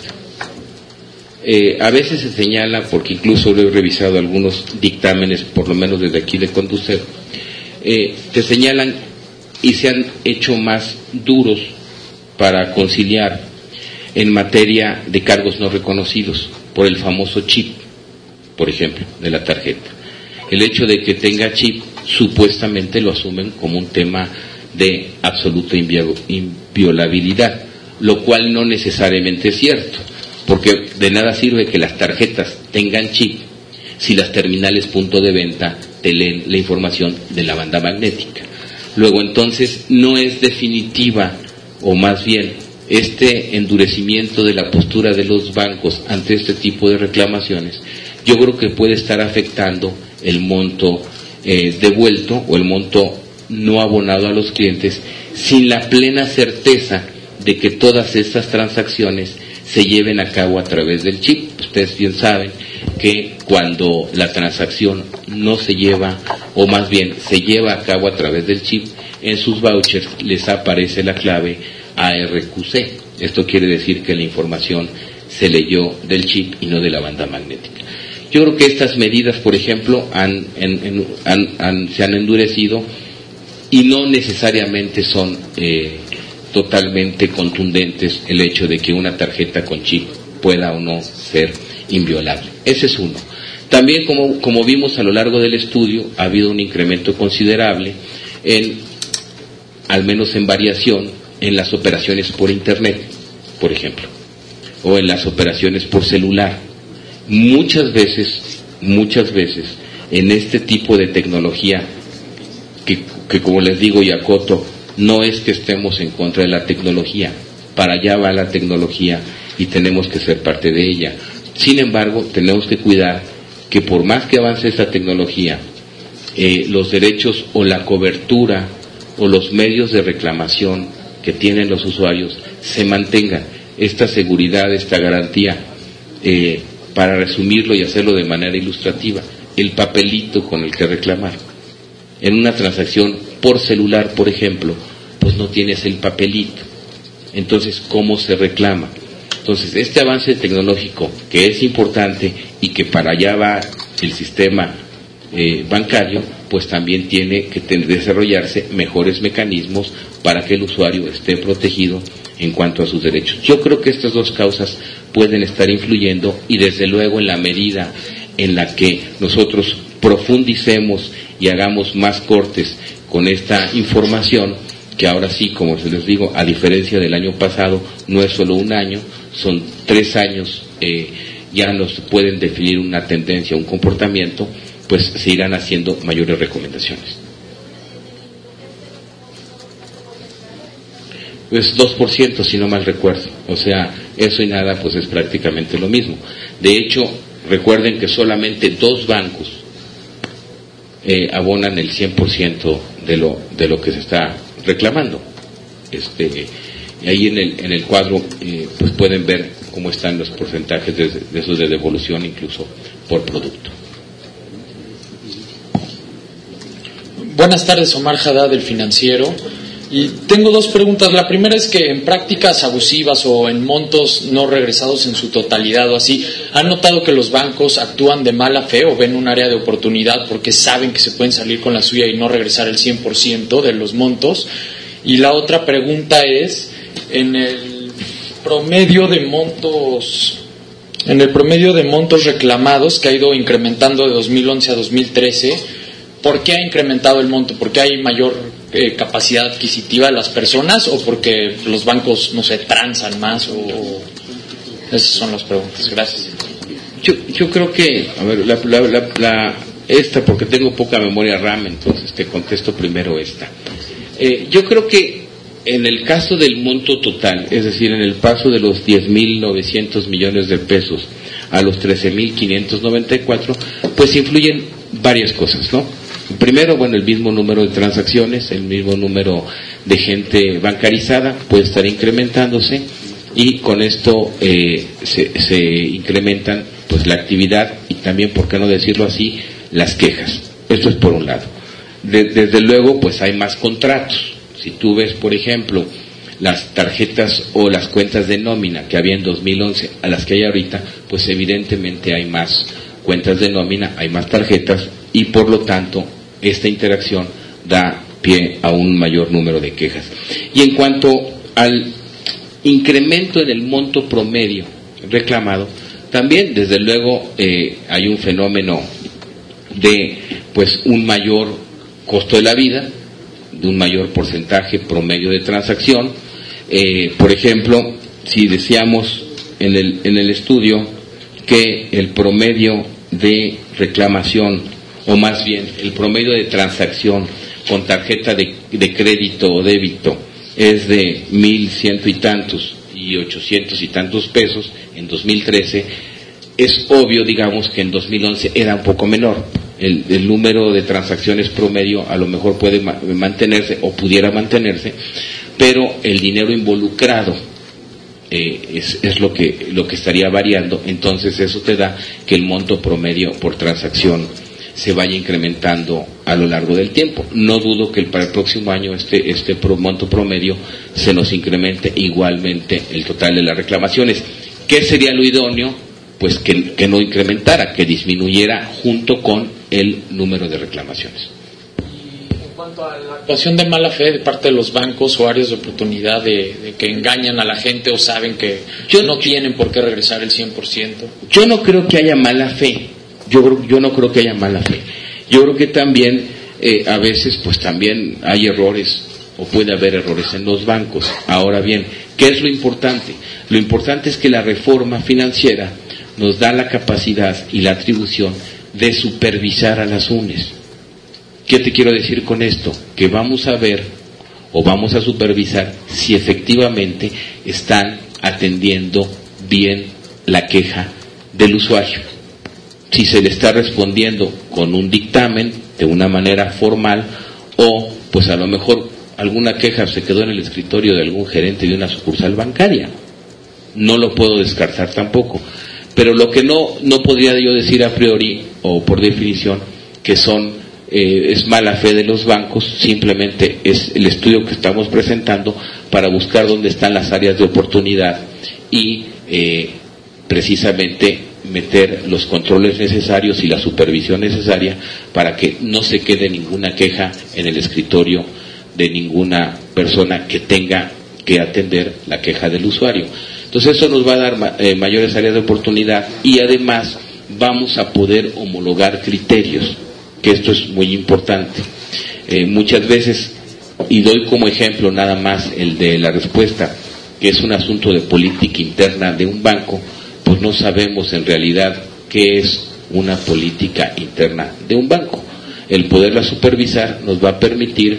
A veces se señala, porque incluso lo he revisado algunos dictámenes, por lo menos desde aquí de Conducef, te señalan y se han hecho más duros para conciliar en materia de cargos no reconocidos, por el famoso chip, por ejemplo, de la tarjeta. El hecho de que tenga chip, supuestamente lo asumen como un tema de absoluta inviolabilidad, lo cual no necesariamente es cierto. Porque de nada sirve que las tarjetas tengan chip si las terminales punto de venta te leen la información de la banda magnética. Luego entonces no es definitiva, o más bien este endurecimiento de la postura de los bancos ante este tipo de reclamaciones, yo creo que puede estar afectando el monto devuelto o el monto no abonado a los clientes sin la plena certeza de que todas estas transacciones se lleven a cabo a través del chip. Ustedes bien saben que cuando la transacción no se lleva, o más bien se lleva a cabo a través del chip, en sus vouchers les aparece la clave ARQC. Esto quiere decir que la información se leyó del chip y no de la banda magnética. Yo creo que estas medidas, por ejemplo, se han endurecido y no necesariamente son totalmente contundentes el hecho de que una tarjeta con chip pueda o no ser inviolable. Ese es uno. También, como vimos a lo largo del estudio, ha habido un incremento considerable al menos en variación, en las operaciones por Internet, por ejemplo, o en las operaciones por celular. Muchas veces, en este tipo de tecnología, que como les digo y acoto, no es que estemos en contra de la tecnología, para allá va la tecnología y tenemos que ser parte de ella. Sin embargo, tenemos que cuidar que por más que avance esta tecnología, los derechos o la cobertura o los medios de reclamación que tienen los usuarios se mantengan. Esta seguridad, esta garantía, para resumirlo y hacerlo de manera ilustrativa, el papelito con el que reclamar. En una transacción por celular, por ejemplo, pues no tienes el papelito. Entonces, ¿cómo se reclama? Entonces, este avance tecnológico, que es importante y que para allá va el sistema bancario, pues también tiene que desarrollarse mejores mecanismos para que el usuario esté protegido en cuanto a sus derechos. Yo creo que estas dos causas pueden estar influyendo y desde luego en la medida en la que nosotros profundicemos y hagamos más cortes con esta información, que ahora sí, como se les digo, a diferencia del año pasado, no es solo un año, son 3 años, ya nos pueden definir una tendencia, un comportamiento, pues se irán haciendo mayores recomendaciones. Pues 2%, si no mal recuerdo, o sea, eso y nada, pues es prácticamente lo mismo. De hecho, recuerden que solamente 2 bancos abonan el 100% de lo que se está reclamando. Ahí en el cuadro pues pueden ver cómo están los porcentajes de esos de devolución, incluso por producto. Buenas tardes, Omar Haddad del Financiero. Y tengo dos preguntas. La primera es que en prácticas abusivas o en montos no regresados en su totalidad o así, ¿han notado que los bancos actúan de mala fe o ven un área de oportunidad porque saben que se pueden salir con la suya y no regresar el 100% de los montos? Y la otra pregunta es, en el promedio de montos reclamados, que ha ido incrementando de 2011 a 2013, ¿por qué ha incrementado el monto? ¿Por qué hay mayor capacidad adquisitiva de las personas o porque los bancos, no sé, transan más? O esas son las preguntas. Gracias. Yo creo que, a ver, esta, porque tengo poca memoria RAM, entonces te contesto primero esta. Yo creo que en el caso del monto total, es decir, en el paso de los 10.900 millones de pesos a los 13.594, pues influyen varias cosas, ¿no? Primero, bueno, el mismo número de transacciones, el mismo número de gente bancarizada puede estar incrementándose y con esto se incrementan pues la actividad y también, por qué no decirlo así, las quejas. Esto es por un lado. Desde luego, pues hay más contratos. Si tú ves, por ejemplo, las tarjetas o las cuentas de nómina que había en 2011 a las que hay ahorita, pues evidentemente hay más cuentas de nómina, hay más tarjetas y por lo tanto esta interacción da pie a un mayor número de quejas. Y en cuanto al incremento en el monto promedio reclamado, también desde luego hay un fenómeno de pues un mayor costo de la vida, de un mayor porcentaje promedio de transacción. Por ejemplo, si decíamos en el estudio que el promedio de reclamación, o más bien el promedio de transacción con tarjeta de crédito o débito es de 1,100 y tantos y 800 y tantos pesos en 2013, es obvio, digamos, que en 2011 era un poco menor. El número de transacciones promedio a lo mejor puede mantenerse o pudiera mantenerse, pero el dinero involucrado es lo que estaría variando. Entonces eso te da que el monto promedio por transacción se vaya incrementando a lo largo del tiempo. No dudo que para el próximo año este monto promedio se nos incremente igualmente el total de las reclamaciones. ¿Qué sería lo idóneo? Pues que no incrementara, que disminuyera junto con el número de reclamaciones. En cuanto a la actuación de mala fe de parte de los bancos o áreas de oportunidad de que engañan a la gente o saben que no tienen por qué regresar el 100%. Yo no creo que haya mala fe. Yo no creo que haya mala fe. Yo creo que también a veces pues también hay errores o puede haber errores en los bancos. Ahora bien, ¿qué es lo importante? Lo importante es que la reforma financiera nos da la capacidad y la atribución de supervisar a las UNES. ¿Qué te quiero decir con esto? Que vamos a ver o vamos a supervisar si efectivamente están atendiendo bien la queja del usuario. Si se le está respondiendo con un dictamen de una manera formal o pues a lo mejor alguna queja se quedó en el escritorio de algún gerente de una sucursal bancaria. No lo puedo descartar tampoco. Pero lo que no podría yo decir a priori o por definición que es mala fe de los bancos, simplemente es el estudio que estamos presentando para buscar dónde están las áreas de oportunidad y precisamente meter los controles necesarios y la supervisión necesaria para que no se quede ninguna queja en el escritorio de ninguna persona que tenga que atender la queja del usuario. Entonces eso nos va a dar mayores áreas de oportunidad y además vamos a poder homologar criterios, que esto es muy importante. Muchas veces, y doy como ejemplo nada más el de la respuesta, que es un asunto de política interna de un banco, pues no sabemos en realidad qué es una política interna de un banco. El poderla supervisar nos va a permitir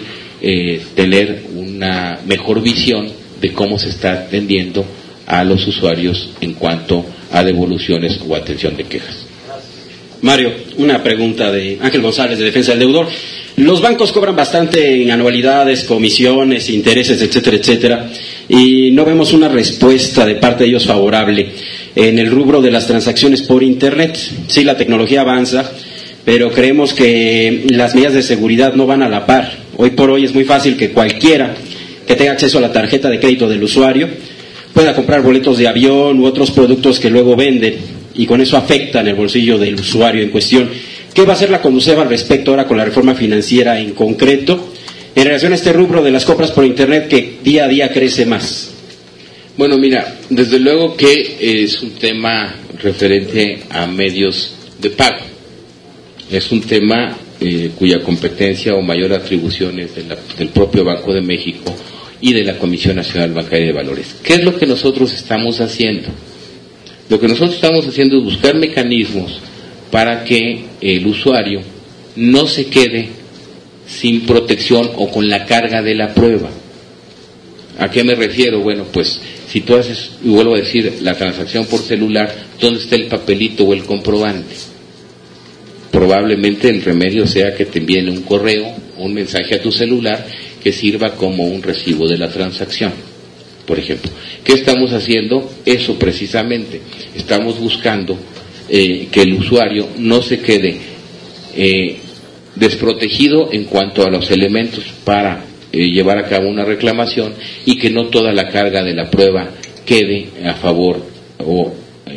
tener una mejor visión de cómo se está atendiendo a los usuarios en cuanto a devoluciones o atención de quejas. Mario, una pregunta de Ángel González, de Defensa del Deudor. Los bancos cobran bastante en anualidades, comisiones, intereses, etcétera, etcétera, y no vemos una respuesta de parte de ellos favorable en el rubro de las transacciones por Internet. Sí, la tecnología avanza, pero creemos que las medidas de seguridad no van a la par. Hoy por hoy es muy fácil que cualquiera que tenga acceso a la tarjeta de crédito del usuario, pueda comprar boletos de avión u otros productos que luego venden y con eso afectan el bolsillo del usuario en cuestión. ¿Qué va a hacer la Conducef al respecto ahora con la reforma financiera en concreto en relación a este rubro de las compras por Internet que día a día crece más? Bueno, mira, desde luego que es un tema referente a medios de pago. Es un tema cuya competencia o mayor atribución es del propio Banco de México y de la Comisión Nacional Bancaria de Valores. ¿Qué es lo que nosotros estamos haciendo? Lo que nosotros estamos haciendo es buscar mecanismos para que el usuario no se quede sin protección o con la carga de la prueba. ¿A qué me refiero? Bueno, pues si tú haces, y vuelvo a decir, la transacción por celular, ¿dónde está el papelito o el comprobante? Probablemente el remedio sea que te envíen un correo o un mensaje a tu celular que sirva como un recibo de la transacción, por ejemplo. ¿Qué estamos haciendo? Eso precisamente. Estamos buscando que el usuario no se quede desprotegido en cuanto a los elementos para llevar a cabo una reclamación y que no toda la carga de la prueba quede a favor o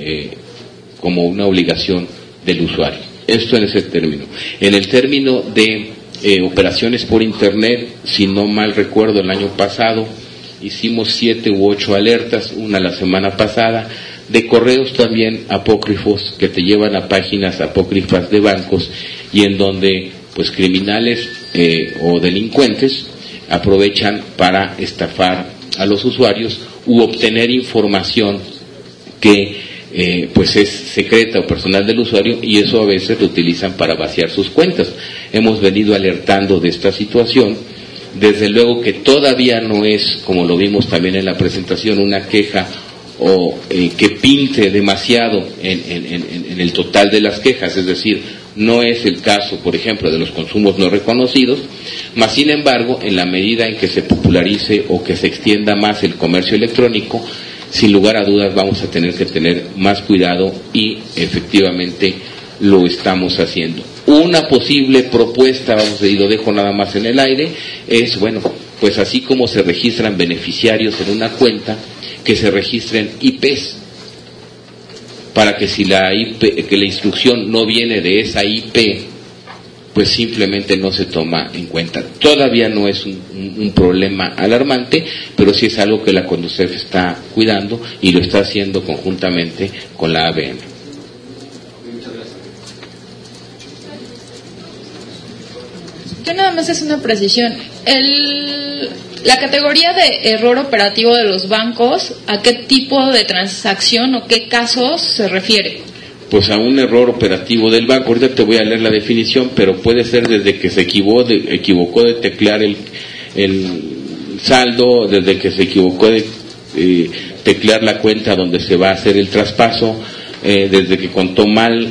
como una obligación del usuario. Esto en ese término. En el término de operaciones por Internet, si no mal recuerdo, el año pasado hicimos 7 u 8 alertas, una la semana pasada, de correos también apócrifos que te llevan a páginas apócrifas de bancos y en donde pues criminales o delincuentes aprovechan para estafar a los usuarios u obtener información que pues es secreta o personal del usuario, y eso a veces lo utilizan para vaciar sus cuentas. Hemos venido alertando de esta situación. Desde luego que todavía no es, como lo vimos también en la presentación, una queja o que pinte demasiado en el total de las quejas, es decir, no es el caso, por ejemplo, de los consumos no reconocidos, mas sin embargo, en la medida en que se popularice o que se extienda más el comercio electrónico, sin lugar a dudas vamos a tener que tener más cuidado y efectivamente lo estamos haciendo. Una posible propuesta, vamos a decir, lo dejo nada más en el aire, es, bueno, pues así como se registran beneficiarios en una cuenta, que se registren IPs, para que si la instrucción no viene de esa IP, pues simplemente no se toma en cuenta. Todavía no es un problema alarmante, pero sí es algo que la Conducef está cuidando y lo está haciendo conjuntamente con la ABM. Yo nada más es una precisión. La categoría de error operativo de los bancos, ¿a qué tipo de transacción o qué casos se refiere? Pues a un error operativo del banco. Ahorita te voy a leer la definición, pero puede ser desde que se equivocó de teclear el saldo, desde que se equivocó de teclear la cuenta donde se va a hacer el traspaso, desde que contó mal,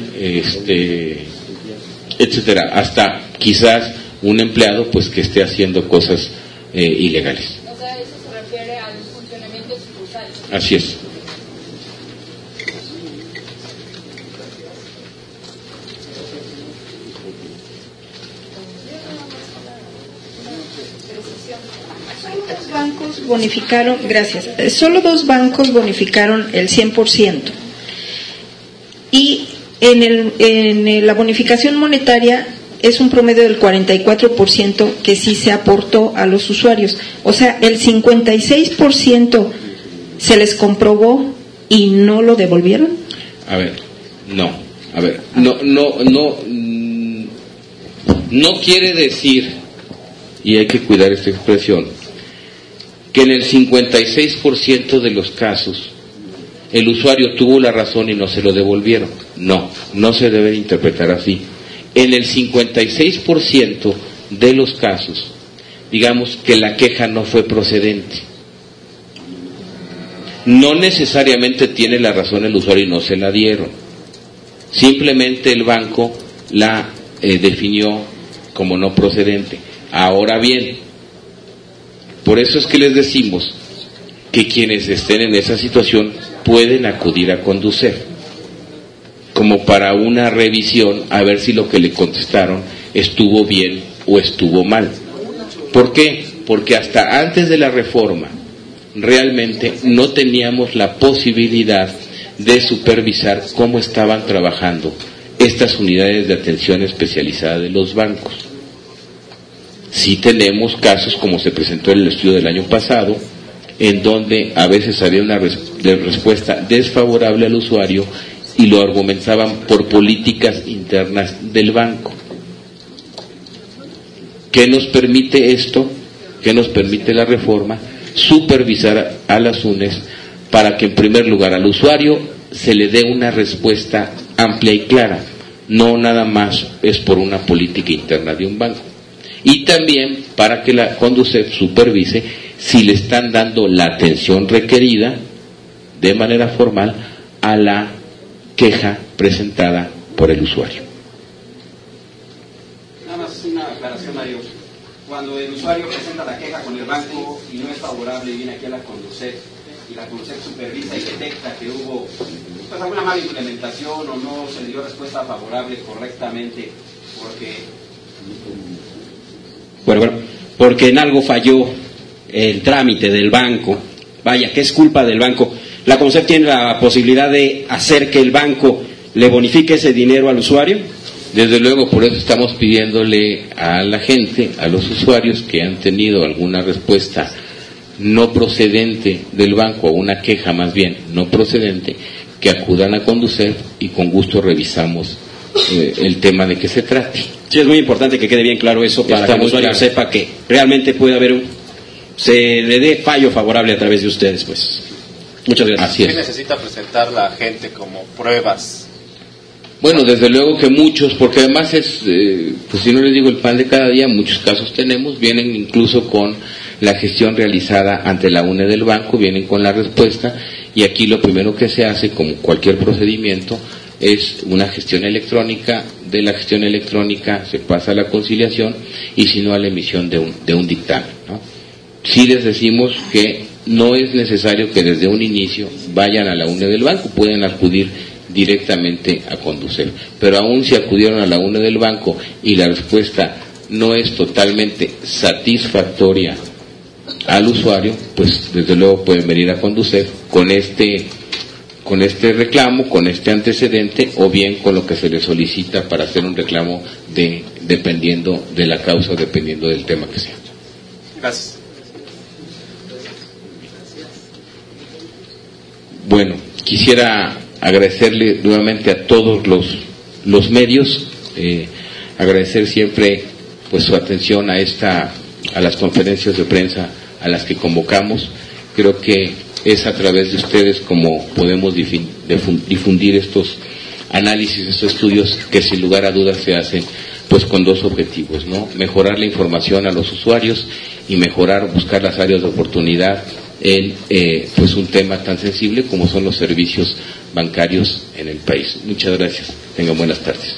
etcétera, hasta quizás un empleado pues que esté haciendo cosas ilegales. O sea, eso se refiere al funcionamiento sucursal. Así es. Solo dos bancos bonificaron el 100%. Y en la bonificación monetaria es un promedio del 44% que sí se aportó a los usuarios. O sea, el 56% se les comprobó y no lo devolvieron. No quiere decir, y hay que cuidar esta expresión, que en el 56% de los casos el usuario tuvo la razón y no se lo devolvieron. No se debe interpretar así. En el 56% de los casos, digamos que la queja no fue procedente. No necesariamente tiene la razón el usuario y no se la dieron. Simplemente el banco la definió como no procedente. Ahora bien, por eso es que les decimos que quienes estén en esa situación pueden acudir a Conducef como para una revisión a ver si lo que le contestaron estuvo bien o estuvo mal. ¿Por qué? porque hasta antes de la reforma realmente no teníamos la posibilidad de supervisar cómo estaban trabajando estas unidades de atención especializada de los bancos. Sí tenemos casos, como se presentó en el estudio del año pasado, en donde a veces había una respuesta desfavorable al usuario y lo argumentaban por políticas internas del banco. ¿Qué nos permite esto? ¿Qué nos permite la reforma? Supervisar a las UNES para que en primer lugar al usuario se le dé una respuesta amplia y clara, no nada más es por una política interna de un banco. Y también para que la Conducef supervise si le están dando la atención requerida de manera formal a la queja presentada por el usuario. Nada más una aclaración, Mario. Cuando el usuario presenta la queja con el banco y no es favorable, viene aquí a la Conducef y la Conducef supervisa y detecta que hubo pues alguna mala implementación o no se le dio respuesta favorable correctamente porque en algo falló el trámite del banco, vaya, que es culpa del banco, ¿la Conducef tiene la posibilidad de hacer que el banco le bonifique ese dinero al usuario? Desde luego, por eso estamos pidiéndole a la gente, a los usuarios que han tenido alguna respuesta no procedente del banco, o una queja más bien no procedente, que acudan a Conducef y con gusto revisamos el tema de que se trate. Sí, es muy importante que quede bien claro eso para que el usuario sepa que realmente puede haber se le dé fallo favorable a través de ustedes, pues. Muchas gracias. Así es. ¿Qué necesita presentar la gente como pruebas? Bueno, desde luego que muchos, porque además es, pues si no les digo el pan de cada día, muchos casos tenemos, vienen incluso con la gestión realizada ante la UNE del banco, vienen con la respuesta, y aquí lo primero que se hace, como cualquier procedimiento, es una gestión electrónica. De la gestión electrónica se pasa a la conciliación y si no a la emisión de un dictamen, ¿no? Sí les decimos que no es necesario que desde un inicio vayan a la UNE del banco, pueden acudir directamente a Conducef, pero aún si acudieron a la UNE del banco y la respuesta no es totalmente satisfactoria al usuario, pues desde luego pueden venir a Conducef con este reclamo, con este antecedente, o bien con lo que se le solicita para hacer un reclamo dependiendo de la causa o dependiendo del tema que sea. Gracias. Bueno, quisiera agradecerle nuevamente a todos los medios, agradecer siempre pues su atención a las conferencias de prensa a las que convocamos. Creo que es a través de ustedes como podemos difundir estos análisis, estos estudios que sin lugar a dudas se hacen pues con dos objetivos, ¿no? Mejorar la información a los usuarios y buscar las áreas de oportunidad en pues un tema tan sensible como son los servicios bancarios en el país. Muchas gracias. Tengan buenas tardes.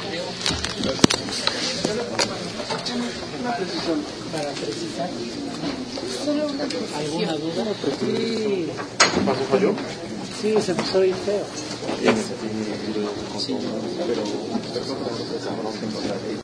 ¿Alguna duda? Sí, se puso bien feo.